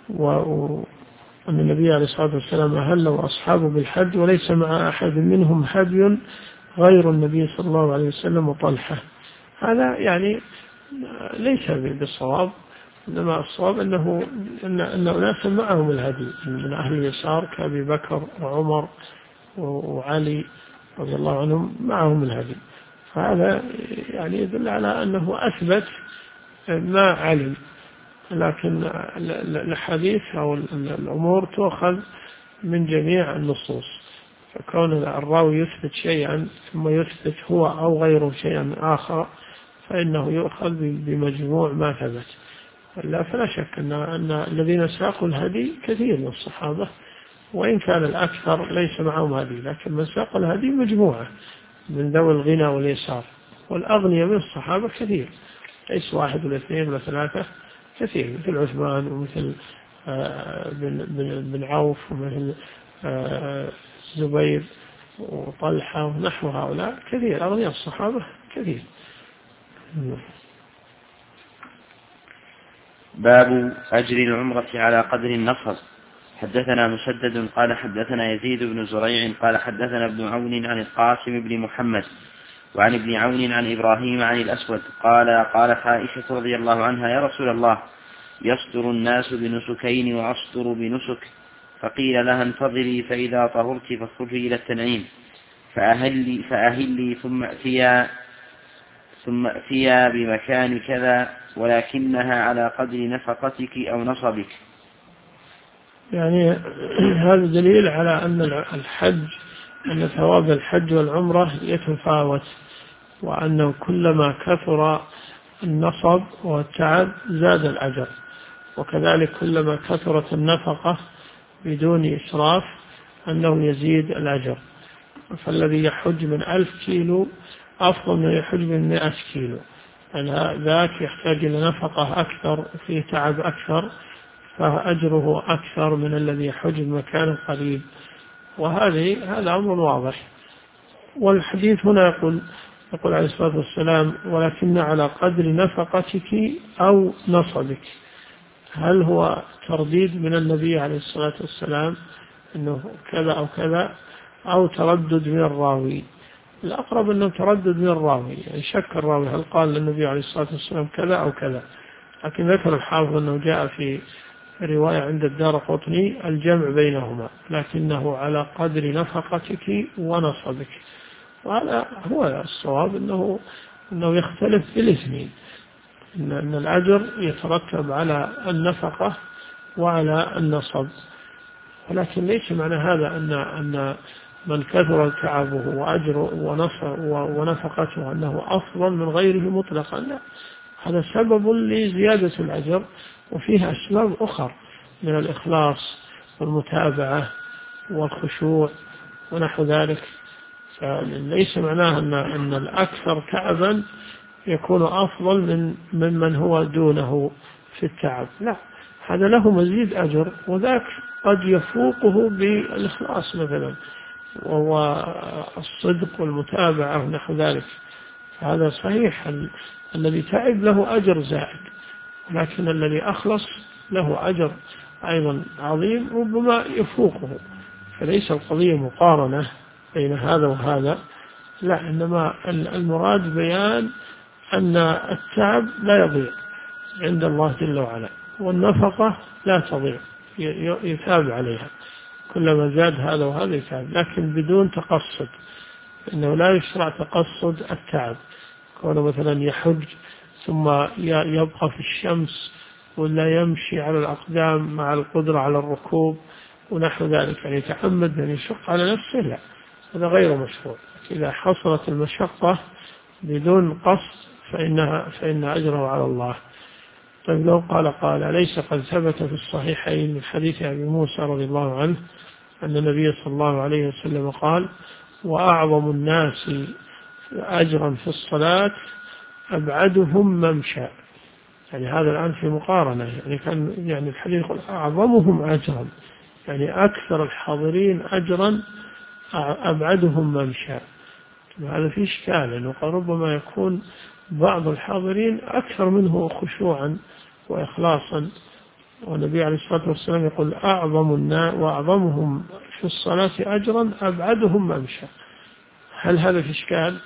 أن النبي عليه الصلاة والسلام أهل وأصحابه بالحج وليس مع أحد منهم هدي غير النبي صلى الله عليه وسلم وطلحة. هذا يعني ليس بالصواب، إنما الصواب أن أناسا معهم الهدي من أهل اليسار كأبي بكر وعمر وعلي رضي الله عنهم معهم الهدي. فهذا يعني يدل على أنه أثبت ما علم، لكن الحديث أو الأمور تؤخذ من جميع النصوص. فكون الراوي يثبت شيئا ثم يثبت هو أو غيره شيئا آخر فإنه يؤخذ بمجموع ما ثبت. فلا شك أن الذين ساقوا الهدي كثير من الصحابة، وإن كان الأكثر ليس معهم هدي، لكن من ساق الهدي مجموعة من ذوي الغنى واليسار. والأغنياء من الصحابة كثير، ليس 1 ولا 2 ولا 3، كثير، مثل عثمان ومثل بن عوف ومثل الزبير وطلحة ونحو هؤلاء كثير، أغنياء الصحابة كثير. باب أجر العمرة على قدر النصر. حدثنا مسدد قال حدثنا يزيد بن زريع قال حدثنا ابن عون عن القاسم بن محمد وعن ابن عون عن إبراهيم عن الأسود قالت عائشة رضي الله عنها: يا رسول الله، يصدر الناس بنسكين وأصدر بنسك، فقيل لها: انتظري فإذا طهرت فاخرجي إلى التنعيم فأهلي ثم أتيا بمكان كذا، ولكنها على قدر نفقتك أو نصبك. يعني هذا دليل على أن ثواب الحج والعمرة يتفاوت، وأنه كلما كثر النصب والتعب زاد الأجر، وكذلك كلما كثرت النفقة بدون إسراف أنه يزيد الأجر. فالذي يحج من 1000 كيلو أفضل من يحج من 100 كيلو، أن ذاك يحتاج إلى نفقة أكثر وفيه تعب أكثر، فأجره أكثر من الذي يحج بمكان قريب، هذا أمر واضح. والحديث هنا يقول عليه الصلاة والسلام: ولكن على قدر نفقتك أو نصبك. هل هو ترديد من النبي عليه الصلاة والسلام أنه كذا أو كذا، أو تردد من الراوي؟ الأقرب أنه تردد من الراوي، يعني شك الراوي هل قال للنبي عليه الصلاة والسلام كذا أو كذا. لكن ذكر الحافظ أنه جاء في رواية عند الدارقطني الجمع بينهما، لكنه على قدر نفقتك ونصبك. وهذا هو الصواب، أنه يختلف في الاثنين، أن الأجر يترتب على النفقة وعلى النصب. ولكن ليس معنى هذا أن من كثر تعبه وأجره ونفقته أنه أفضل من غيره مطلقا، لا، هذا سبب لزيادة الأجر، وفيها أسباب أخرى من الإخلاص والمتابعة والخشوع ونحو ذلك. فليس معناه أن الأكثر تعبا يكون أفضل من هو دونه في التعب، لا، هذا له مزيد أجر، وذاك قد يفوقه بالإخلاص مثلا وهو الصدق والمتابعة ونحو ذلك. هذا صحيح، الذي تعب له أجر زائد، لكن الذي أخلص له أجر أيضا عظيم ربما يفوقه. فليس القضية مقارنة بين هذا وهذا، لا، إنما المراد بيان أن التعب لا يضيع عند الله جل وعلا، والنفقة لا تضيع، يتابع عليها، كلما زاد هذا وهذا يتابع، لكن بدون تقصد، إنه لا يشرع تقصد التعب، كونه مثلا يحج ثم يبقى في الشمس ولا يمشي على الأقدام مع القدرة على الركوب ونحو ذلك، يعني يتعمد أن يشق على نفسه، لا، هذا غير مشروع. إذا حصلت المشقة بدون قصد فإن أجره على الله. طيب لو قال أليس قد ثبت في الصحيحين من حديث أبي موسى رضي الله عنه أن النبي صلى الله عليه وسلم قال: وأعظم الناس أجرا في الصلاة أبعدهم ممشى. يعني هذا الآن في مقارنة، يعني الحديث يقول أعظمهم أجرا، يعني أكثر الحاضرين أجرا أبعدهم ممشى. هذا في إشكال، لأنه ربما يكون بعض الحاضرين أكثر منه خشوعا وإخلاصا، والنبي عليه الصلاة والسلام يقول وأعظمهم في الصلاة أجرا أبعدهم ممشى. هل هذا في إشكال؟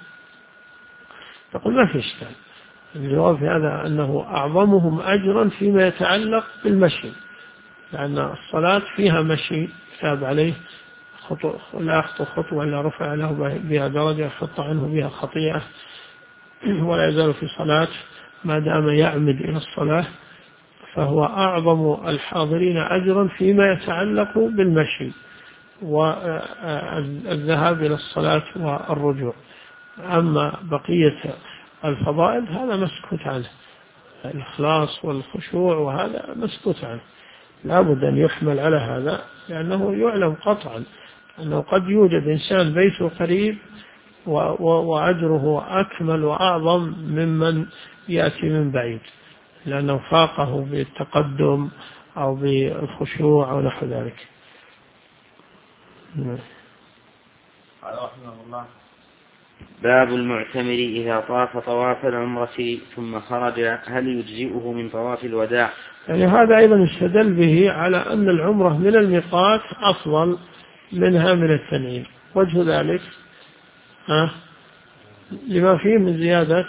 تقول ما في إشكال. الجواب في هذا أنه أعظمهم أجرا فيما يتعلق بالمشي، لأن الصلاة فيها مشي يتاب عليه، لا يخطو خطوة إلا رفع له بها درجة، يحط عنه بها خطيئة، ولا يزال في صلاة ما دام يعمد إلى الصلاة، فهو أعظم الحاضرين أجرا فيما يتعلق بالمشي والذهاب إلى الصلاة والرجوع. أما بقية الفضائل هذا مسكوت عنه، الإخلاص والخشوع وهذا مسكوت عنه، لا بد أن يحمل على هذا، لأنه يعلم قطعا أنه قد يوجد إنسان بيته قريب وأجره أكمل وأعظم ممن يأتي من بعيد، لأنه فاقه بالتقدم أو بالخشوع أو نحو ذلك. قال رحمه الله: باب المعتمر إذا طاف طواف العمرة ثم خرج هل يجزئه من طواف الوداع؟ يعني هذا أيضا استدل به على أن العمرة من الميقات أفضل منها من التنعيم. وجه ذلك لما فيه من زيادة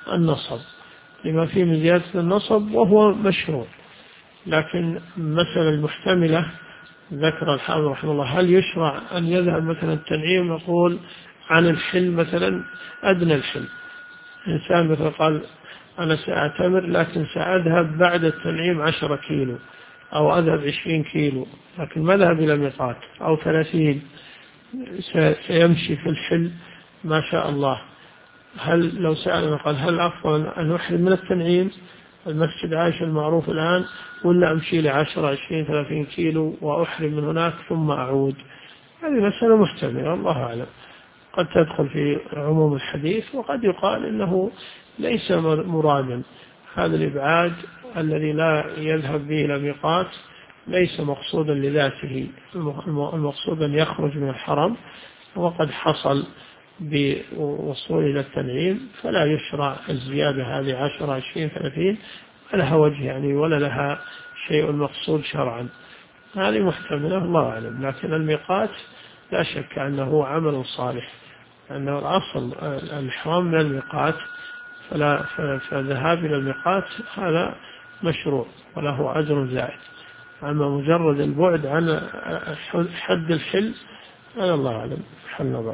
النصب، وهو مشروع. لكن مثلا المحتملة ذكر الحافظ رحمه الله: هل يشرع أن يذهب مثلا التنعيم نقول عن الحل مثلا أدنى الحل، إنسان مثلا قال أنا سأعتمر لكن سأذهب بعد التنعيم 10 كيلو أو أذهب 20 كيلو، لكن ما ذهب إلى ميقات، أو 30 سيمشي في الحل ما شاء الله. هل لو سألنا قال هل أفضل أن أحرم من التنعيم المسجد عائشة المعروف الآن، ولا أمشي ل 10 20 30 كيلو وأحرم من هناك ثم أعود؟ هذه مسألة محتملة، الله أعلم، قد تدخل في عموم الحديث، وقد يقال إنه ليس مرادا. هذا الإبعاد الذي لا يذهب به إلى الميقات ليس مقصودا لذاته، المقصود أن يخرج من الحرم، وقد حصل بوصول إلى التنعيم، فلا يشرع الزيادة هذه 10 20 30 لها وجه يعني، ولا لها شيء مقصود شرعا. هذه محتملة الله أعلم. لكن الميقات لا شك أنه عمل صالح، أنه الأصل الإحرام من الميقات، فالذهاب إلى الميقات هذا مشروع وله أجر زائد. أما مجرد البعد عن حد الحل هذا الله أعلم حل نظر.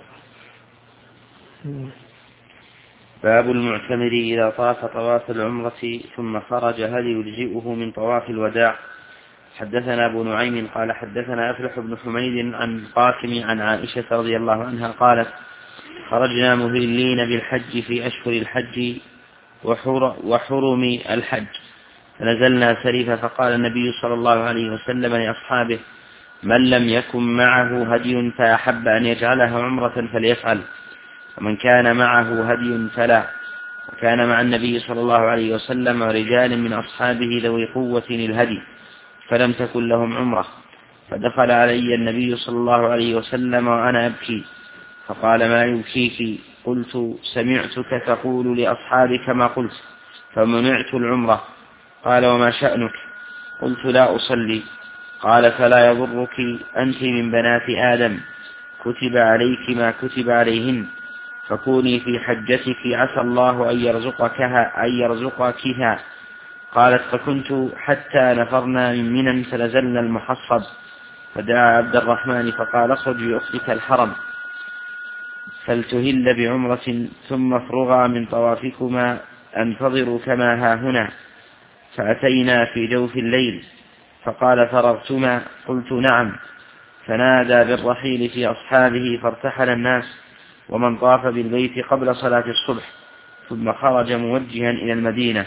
باب المعتمر إذا طاف طواف العمرة ثم خرج هل يجزئه من طواف الوداع؟ حدثنا أبو نعيم قال حدثنا أفلح بن حميد عن قاسم عن عائشة رضي الله عنها قالت خرجنا مهلين بالحج في أشهر الحج وحرم الحج، فنزلنا سريفا، فقال النبي صلى الله عليه وسلم لأصحابه من لم يكن معه هدي فأحب أن يجعلها عمرة فليفعل، ومن كان معه هدي فلا. وكان مع النبي صلى الله عليه وسلم رجال من أصحابه ذوي قوة الهدي فلم تكن لهم عمرة، فدخل علي النبي صلى الله عليه وسلم وأنا أبكي، فقال ما يبكيك؟ قلت سمعتك تقول لأصحابك ما قلت فمنعت العمرة. قال وما شأنك؟ قلت لا أصلي. قال فلا يضرك، أنت من بنات آدم كتب عليك ما كتب عليهن، فكوني في حجتك عسى الله أن يرزقكها. قالت فكنت حتى نفرنا من منى فنزلنا المحصب، فدعا عبد الرحمن فقال اخرج بأختك الحرم فلتهل بعمرة ثم افرغا من طوافكما انتظروا كما ها هنا. فأتينا في جوف الليل فقال فرغتما؟ قلت نعم. فنادى بالرحيل في أصحابه فارتحل الناس، ومن طاف بالبيت قبل صلاة الصبح، ثم خرج موجها إلى المدينة.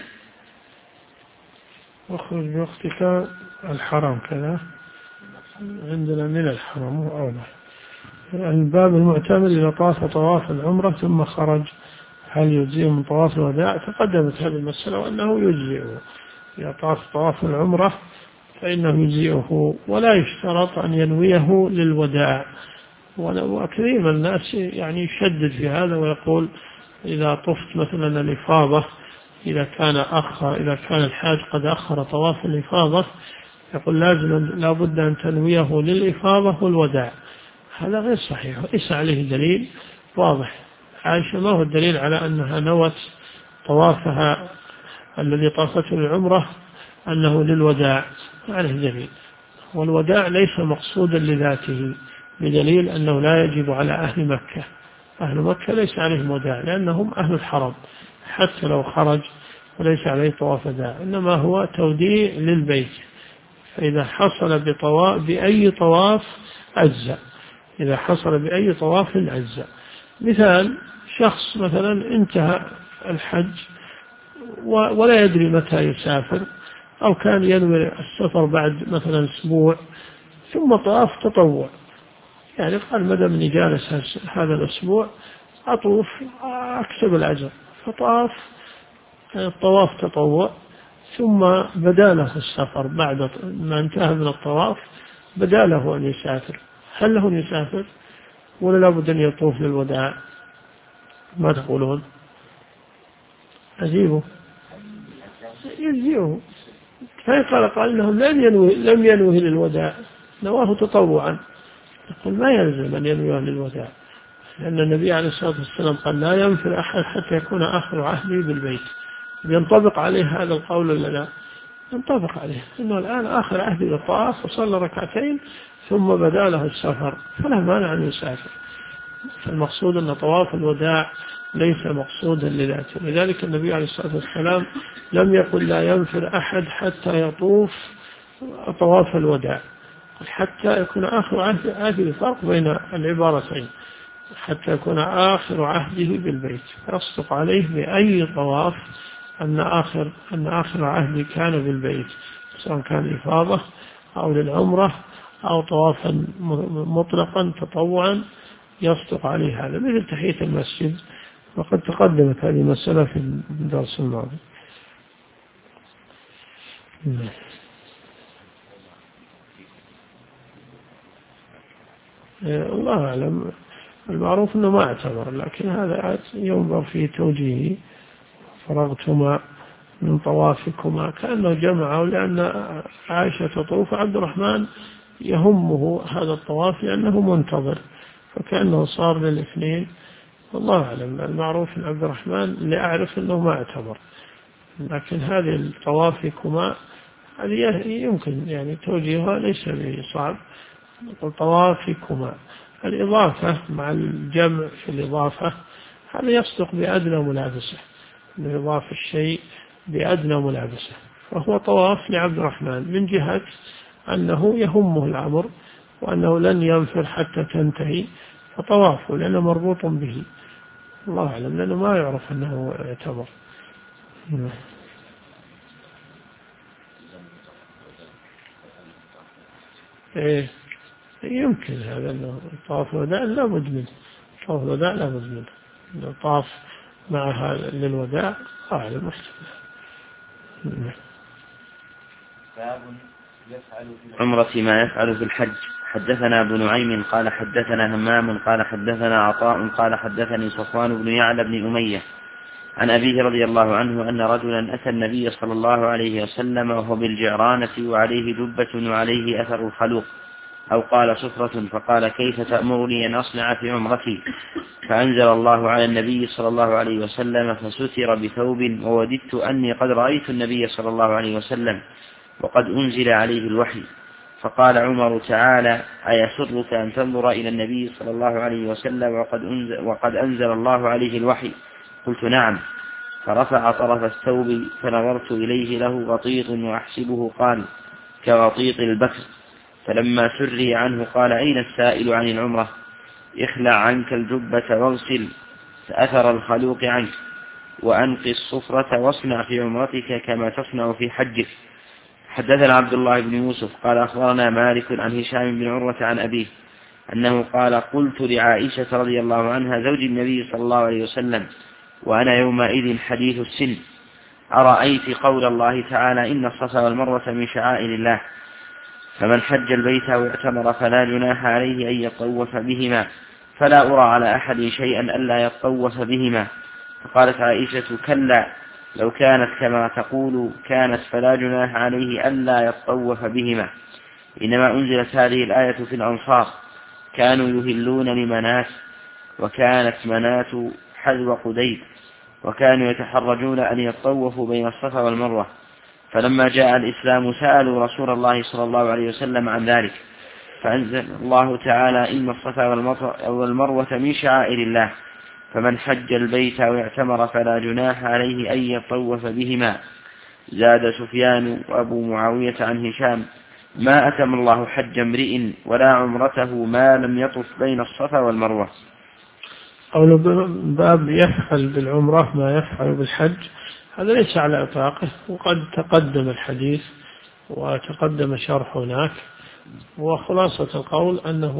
واخرج بأختك الحرم كذا عندنا من الحرم أولى. الباب المعتمر إذا طاف طواف العمرة ثم خرج هل يجزئه من طواف الوداع؟ تقدمت هذه المسألة وأنه يجزئه إذا طاف طواف العمرة فإنه يجزئه، ولا يشترط أن ينويه للوداع. وكثير من الناس يعني يشدد في هذا ويقول إذا طفت مثلا الإفاضة، إذا كان الحاج قد أخر طواف الإفاضة يقول لا بد أن تنويه للإفاضة والوداع. هذا غير صحيح، ليس عليه دليل واضح. عائشة ما هو الدليل على أنها نوت طوافها الذي طافته العمرة أنه للوداع؟ ما عليه دليل. والوداع ليس مقصودا لذاته، بدليل أنه لا يجب على أهل مكة. أهل مكة ليس عليهم وداع لأنهم أهل الحرم، حتى لو خرج وليس عليه طواف وداع، إنما هو توديع للبيت. فإذا حصل بأي طواف أجزأ، إذا حصل بأي طواف أجزأ. مثال شخص مثلا انتهى الحج ولا يدري متى يسافر، أو كان ينوي السفر بعد مثلا أسبوع ثم طاف تطوع، يعني قال مدى من جالس هذا الأسبوع أطوف أكسب الأجر، فطاف الطواف تطوع، ثم بدا له السفر بعد ما انتهى من الطواف، بدا له أن يسافر. هل له أن يسافر ولا لابد أن يطوف للوداع؟ ما تقولون؟ أجيبه يجزئه. قال إنه لم ينوه للوداع، نواه تطوعا. يقول ما يلزم أن ينويه للوداع، لأن النبي عليه الصلاة والسلام قال لا ينفر أحد حتى يكون آخر عهده بالبيت. ينطبق عليه هذا القول ولا لا؟ ينطبق عليه إنه الآن آخر عهده بالطواف وصلى ركعتين ثم بدا له السفر، فلا مانع أن يسافر. فالمقصود أن طواف الوداع ليس مقصودا لذاته، لذلك النبي عليه الصلاة والسلام لم يقل لا ينفر أحد حتى يطوف طواف الوداع، حتى يكون آخر عهده. الفرق بين العبارتين، حتى يكون آخر عهده بالبيت، يصدق عليه بأي طواف أن آخر عهده كان بالبيت، سواء كان إفاضة أو للعمرة أو طوافا مطلقا تطوعا، يصدق عليه هذا. مثل تحية المسجد وقد تقدمت هذه المسألة في الدرس الماضي. الله أعلم، المعروف أنه ما اعتبر، لكن هذا ينظر في توجيهه. فرغتما من طوافكما، كأنه جمعه، لأن عائشة تطوف عبد الرحمن يهمه هذا الطواف لأنه منتظر، فكأنه صار للاثنين. والله أعلم، المعروف أن عبد الرحمن اللي أعرف أنه ما اعتبر، لكن هذه الطوافكما هذه يمكن يعني توجيهها ليس بصعب. طوافكما الإضافة مع الجمع في الإضافة هذا يصدق بأدنى ملابسة، يضاف الشيء بأدنى ملابسة، فهو طواف لعبد الرحمن من جهة أنه يهمه الأمر وأنه لن ينفر حتى تنتهي، فطوافه لأنه مربوط به. الله أعلم، لأنه ما يعرف أنه اعتبر. إيه يمكن هذا، أنه طواف الوداع لابد منه، طواف الوداع لابد منه، طاف معها للوداع. أعلم. باب يفعل في العمرة ما يفعل في الحج. حدثنا ابن نعيم قال حدثنا همام قال حدثنا عطاء قال حدثني صفوان بن يعلى بن أمية عن أبيه رضي الله عنه أن رجلا أتى النبي صلى الله عليه وسلم وهو بالجعرانة وعليه جبة وعليه أثر الخلوق أو قال صفرة، فقال كيف تأمرني أن أصنع في عمرتي؟ فأنزل الله على النبي صلى الله عليه وسلم فستر بثوب، ووددت أني قد رأيت النبي صلى الله عليه وسلم وقد أنزل عليه الوحي. فقال عمر تعالى أيسرك أن تنظر إلى النبي صلى الله عليه وسلم وقد أنزل الله عليه الوحي؟ قلت نعم. فرفع طرف الثوب فنظرت إليه له غطيط وأحسبه قال كغطيط البكر. فلما سري عنه قال أين السائل عن العمرة؟ اخلع عنك الجبة واغسل أثر الخلوق عنك وأنقي الصفرة واصنع في عمرتك كما تصنع في حجك. حدثنا عبد الله بن يوسف قال أخبرنا مالك عن هشام بن عروة عن أبيه أنه قال قلت لعائشة رضي الله عنها زوج النبي صلى الله عليه وسلم وأنا يومئذ حديث السن أرأيت قول الله تعالى إن الصفا والمروة من شعائر الله فمن حج البيت واعتمر فلا جناح عليه أن يطوف بهما فلا أرى على أحد شيئا ألا يطوف بهما. فقالت عائشة كلا لو كانت كما تقول كانت فلا جناح عليه ألا يطوف بهما، إنما أنزلت هذه الآية في الأنصار كانوا يهلون لمنات وكانت منات حذو قديد وكانوا يتحرجون أن يطوفوا بين الصفا والمروة، فلما جاء الإسلام سألوا رسول الله صلى الله عليه وسلم عن ذلك فأنزل الله تعالى إن الصفا والمروة من شعائر الله فمن حج البيت واعتمر فلا جناح عليه أن يطوف بهما. زاد سفيان وأبو معاوية عن هشام ما أتم الله حج امرئ ولا عمرته ما لم يطف بين الصفا والمروة. قول باب يفعل بالعمرة ما يفعل بالحج، هذا ليس على إطلاقه، وقد تقدم الحديث وتقدم شرح هناك، وخلاصة القول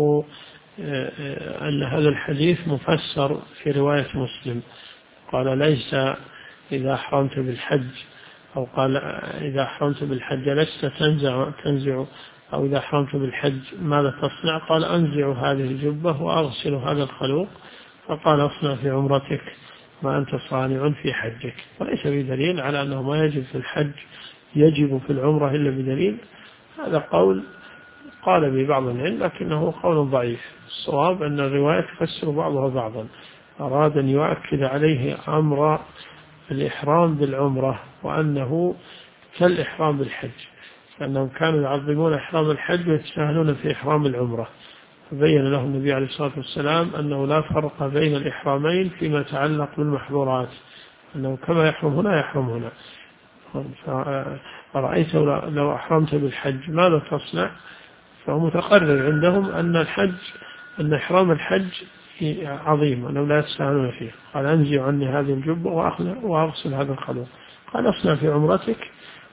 أن هذا الحديث مفسر في رواية مسلم، قال ليس إذا أحرمت بالحج، أو قال إذا أحرمت بالحج لست تنزع، أو إذا أحرمت بالحج ماذا تصنع؟ قال أنزع هذه الجبة وأغسل هذا الخلوق، فقال اصنع في عمرتك ما أنت صانع في حجك. وليس بدليل على أنه ما يجب في الحج يجب في العمرة إلا بدليل. هذا قول قال به بعض العلم لكنه قول ضعيف. الصواب أن الرواية تفسر بعضها بعضا، أراد أن يؤكد عليه أمر الإحرام بالعمرة وأنه كالإحرام بالحج، لأنهم كانوا يعظمون إحرام الحج ويتساهلون في إحرام العمرة، فبين له النبي عليه الصلاة والسلام أنه لا فرق بين الإحرامين فيما يتعلق بالمحظورات، أنه كما يحرم هنا يحرم هنا. فرأيت لو أحرمت بالحج ماذا تصنع؟ فهو متقرر عندهم أن إحرام الحج عظيم وأنهم لا يتساهلون فيه. قال أنزع عني هذه الجبة وأغسل هذا الخلوق. قال أصنع في عمرتك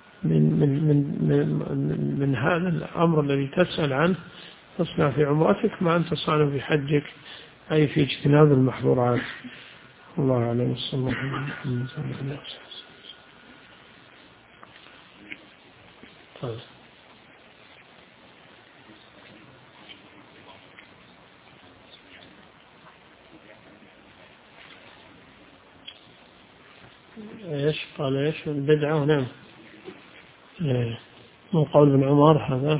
من هذا الأمر الذي تسأل عنه، تصنع في عمرتك ما أنت صانع في حجك، أي في اجتناب المحظورات. الله عليه وسلم. طيب. ايش قال؟ ايش البدعة؟ نعم. من قول ابن عمر هذا.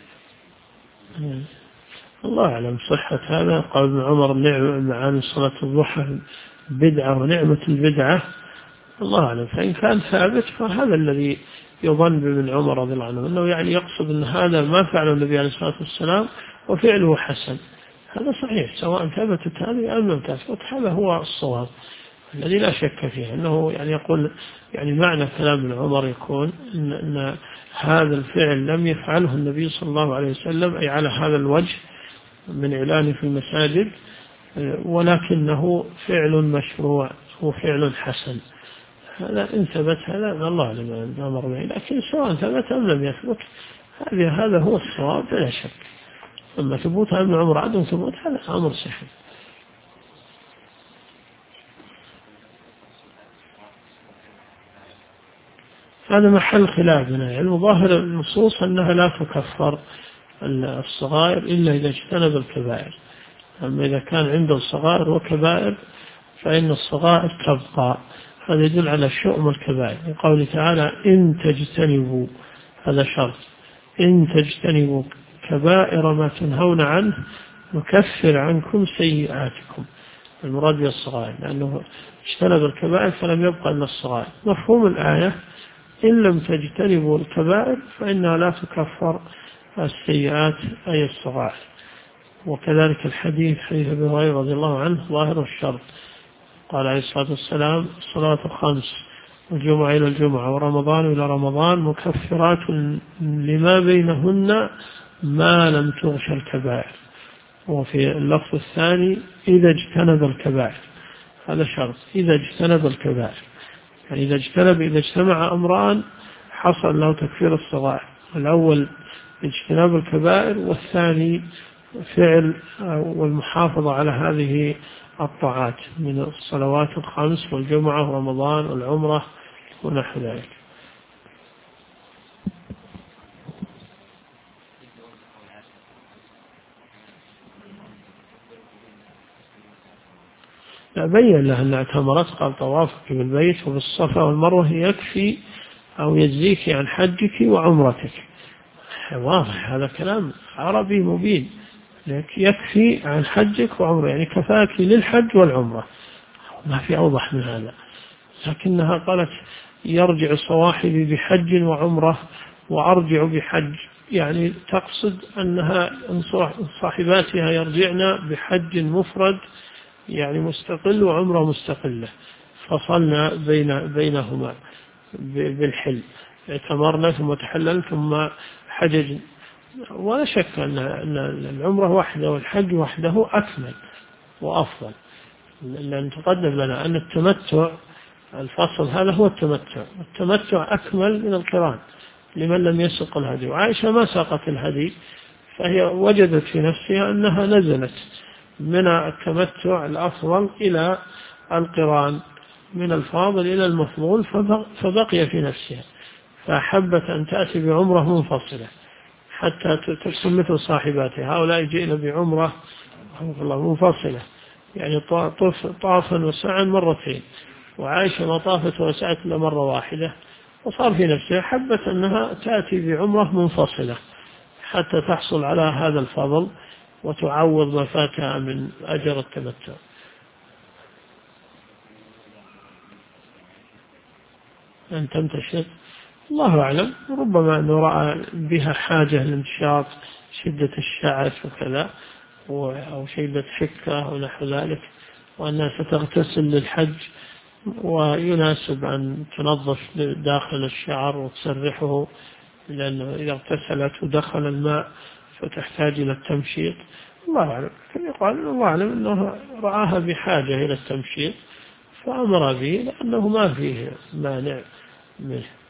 الله أعلم صحة هذا. قول ابن عمر عن صلاة الضحى بدعة ونعمة البدعة، الله أعلم. فإن كان ثابت فهذا الذي يظن بابن عمر رضي الله عنه، أنه يعني يقصد أن هذا ما فعله النبي عليه الصلاة والسلام وفعله حسن. هذا صحيح، سواء ثبتت هذه أو لم تثبت، هذا هو الصواب الذي لا شك فيه. أنه يعني يقول يعني معنى كلام ابن عمر يكون أن هذا الفعل لم يفعله النبي صلى الله عليه وسلم أي على هذا الوجه من إعلانه في المساجد، ولكنه فعل مشروع وفعل حسن. هذا إن ثبت هذا الله أعلم أمر به، لكن سواء ثبت أم لم يثبت هذا هو الصواب بلا شك. أما ثبوتها ابن عمر عدم ثبوت هذا أمر سهل. هذا محل خلافنا. يعني ظاهر النصوص أنها لا تكفر الصغائر إلا إذا اجتنب الكبائر. أما إذا كان عنده صغائر وكبائر فإن الصغائر تبقى. هذا يدل على شؤم الكبائر. قوله تعالى إن تجتنبوا، هذا شرط، إن تجتنبوا كبائر ما تنهون عنه نكفر عنكم سيئاتكم. المراد بالصغائر لأنه اجتنب الكبائر فلم يبقى إلا الصغائر. مفهوم الآية إن لم تجتنبوا الكبائر فإنها لا تكفر السيئات أي الصغائر. وكذلك الحديث حديث أبي هريرة رضي الله عنه ظاهر الشرط. قال عليه الصلاة والسلام الصلاة الخمس والجمعة إلى الجمعة ورمضان إلى رمضان مكفرات لما بينهن ما لم تغش الكبائر. وفي اللفظ الثاني إذا اجتنب الكبائر. هذا شرط، إذا اجتنب الكبائر، يعني إذا اجتمع أمران حصل له تكفير الصغائر. الأول اجتناب الكبائر، والثاني فعل والمحافظة على هذه الطاعات من الصلوات الخمس والجمعة ورمضان والعمرة ونحو ذلك. لا، بين له أن اعتمرت قال طوافك بالبيت وبالصفا والمروة يكفي أو يجزيك عن حجك وعمرتك. واضح، هذا كلام عربي مبين. يكفي عن حجك وعمرة، يعني كفاك للحج والعمرة، ما في أوضح من هذا. لكنها قالت يرجع صواحبي بحج وعمرة وأرجع بحج، يعني تقصد أنها صاحباتها يرجعن بحج مفرد يعني مستقل وعمرة مستقلة، فصلنا بينهما بالحل، اعتمرنا ثم تحلل ثم حجج. ولا شك أن العمرة وحده والحج وحده أكمل وأفضل، لأن تقدم لنا أن التمتع الفصل هذا هو التمتع، والتمتع أكمل من القران لمن لم يسق الهدي. وعائشة ما ساقت الهدي، فهي وجدت في نفسها أنها نزلت من التمتع الأفضل إلى القران، من الفاضل إلى المفضول، فبقي في نفسها، فأحبت أن تأتي بعمرة منفصلة حتى ترسم مثل صاحباتها. هؤلاء جئنا بعمرة منفصلة، يعني طافا وسعا مرتين، وعائشة ما طافت وسعت إلا مرة واحدة، وصار في نفسها حبت أنها تأتي بعمرة منفصلة حتى تحصل على هذا الفضل وتعوض ما فاتها من أجر التمتع. أن تمتشط الله أعلم، ربما أنه رأى بها حاجة لانتشاط شدة الشعث وكذا، أو شدة حكة ونحو ذلك، وأنها ستغتسل للحج ويناسب أن تنظف داخل الشعر وتسرحه، لأنه إذا اغتسلت ودخل الماء فتحتاج إلى التمشيط. الله أعلم، يقال الله أعلم أنه رآها بحاجة إلى التمشيط فأمر به، لأنه ما فيه مانع منه.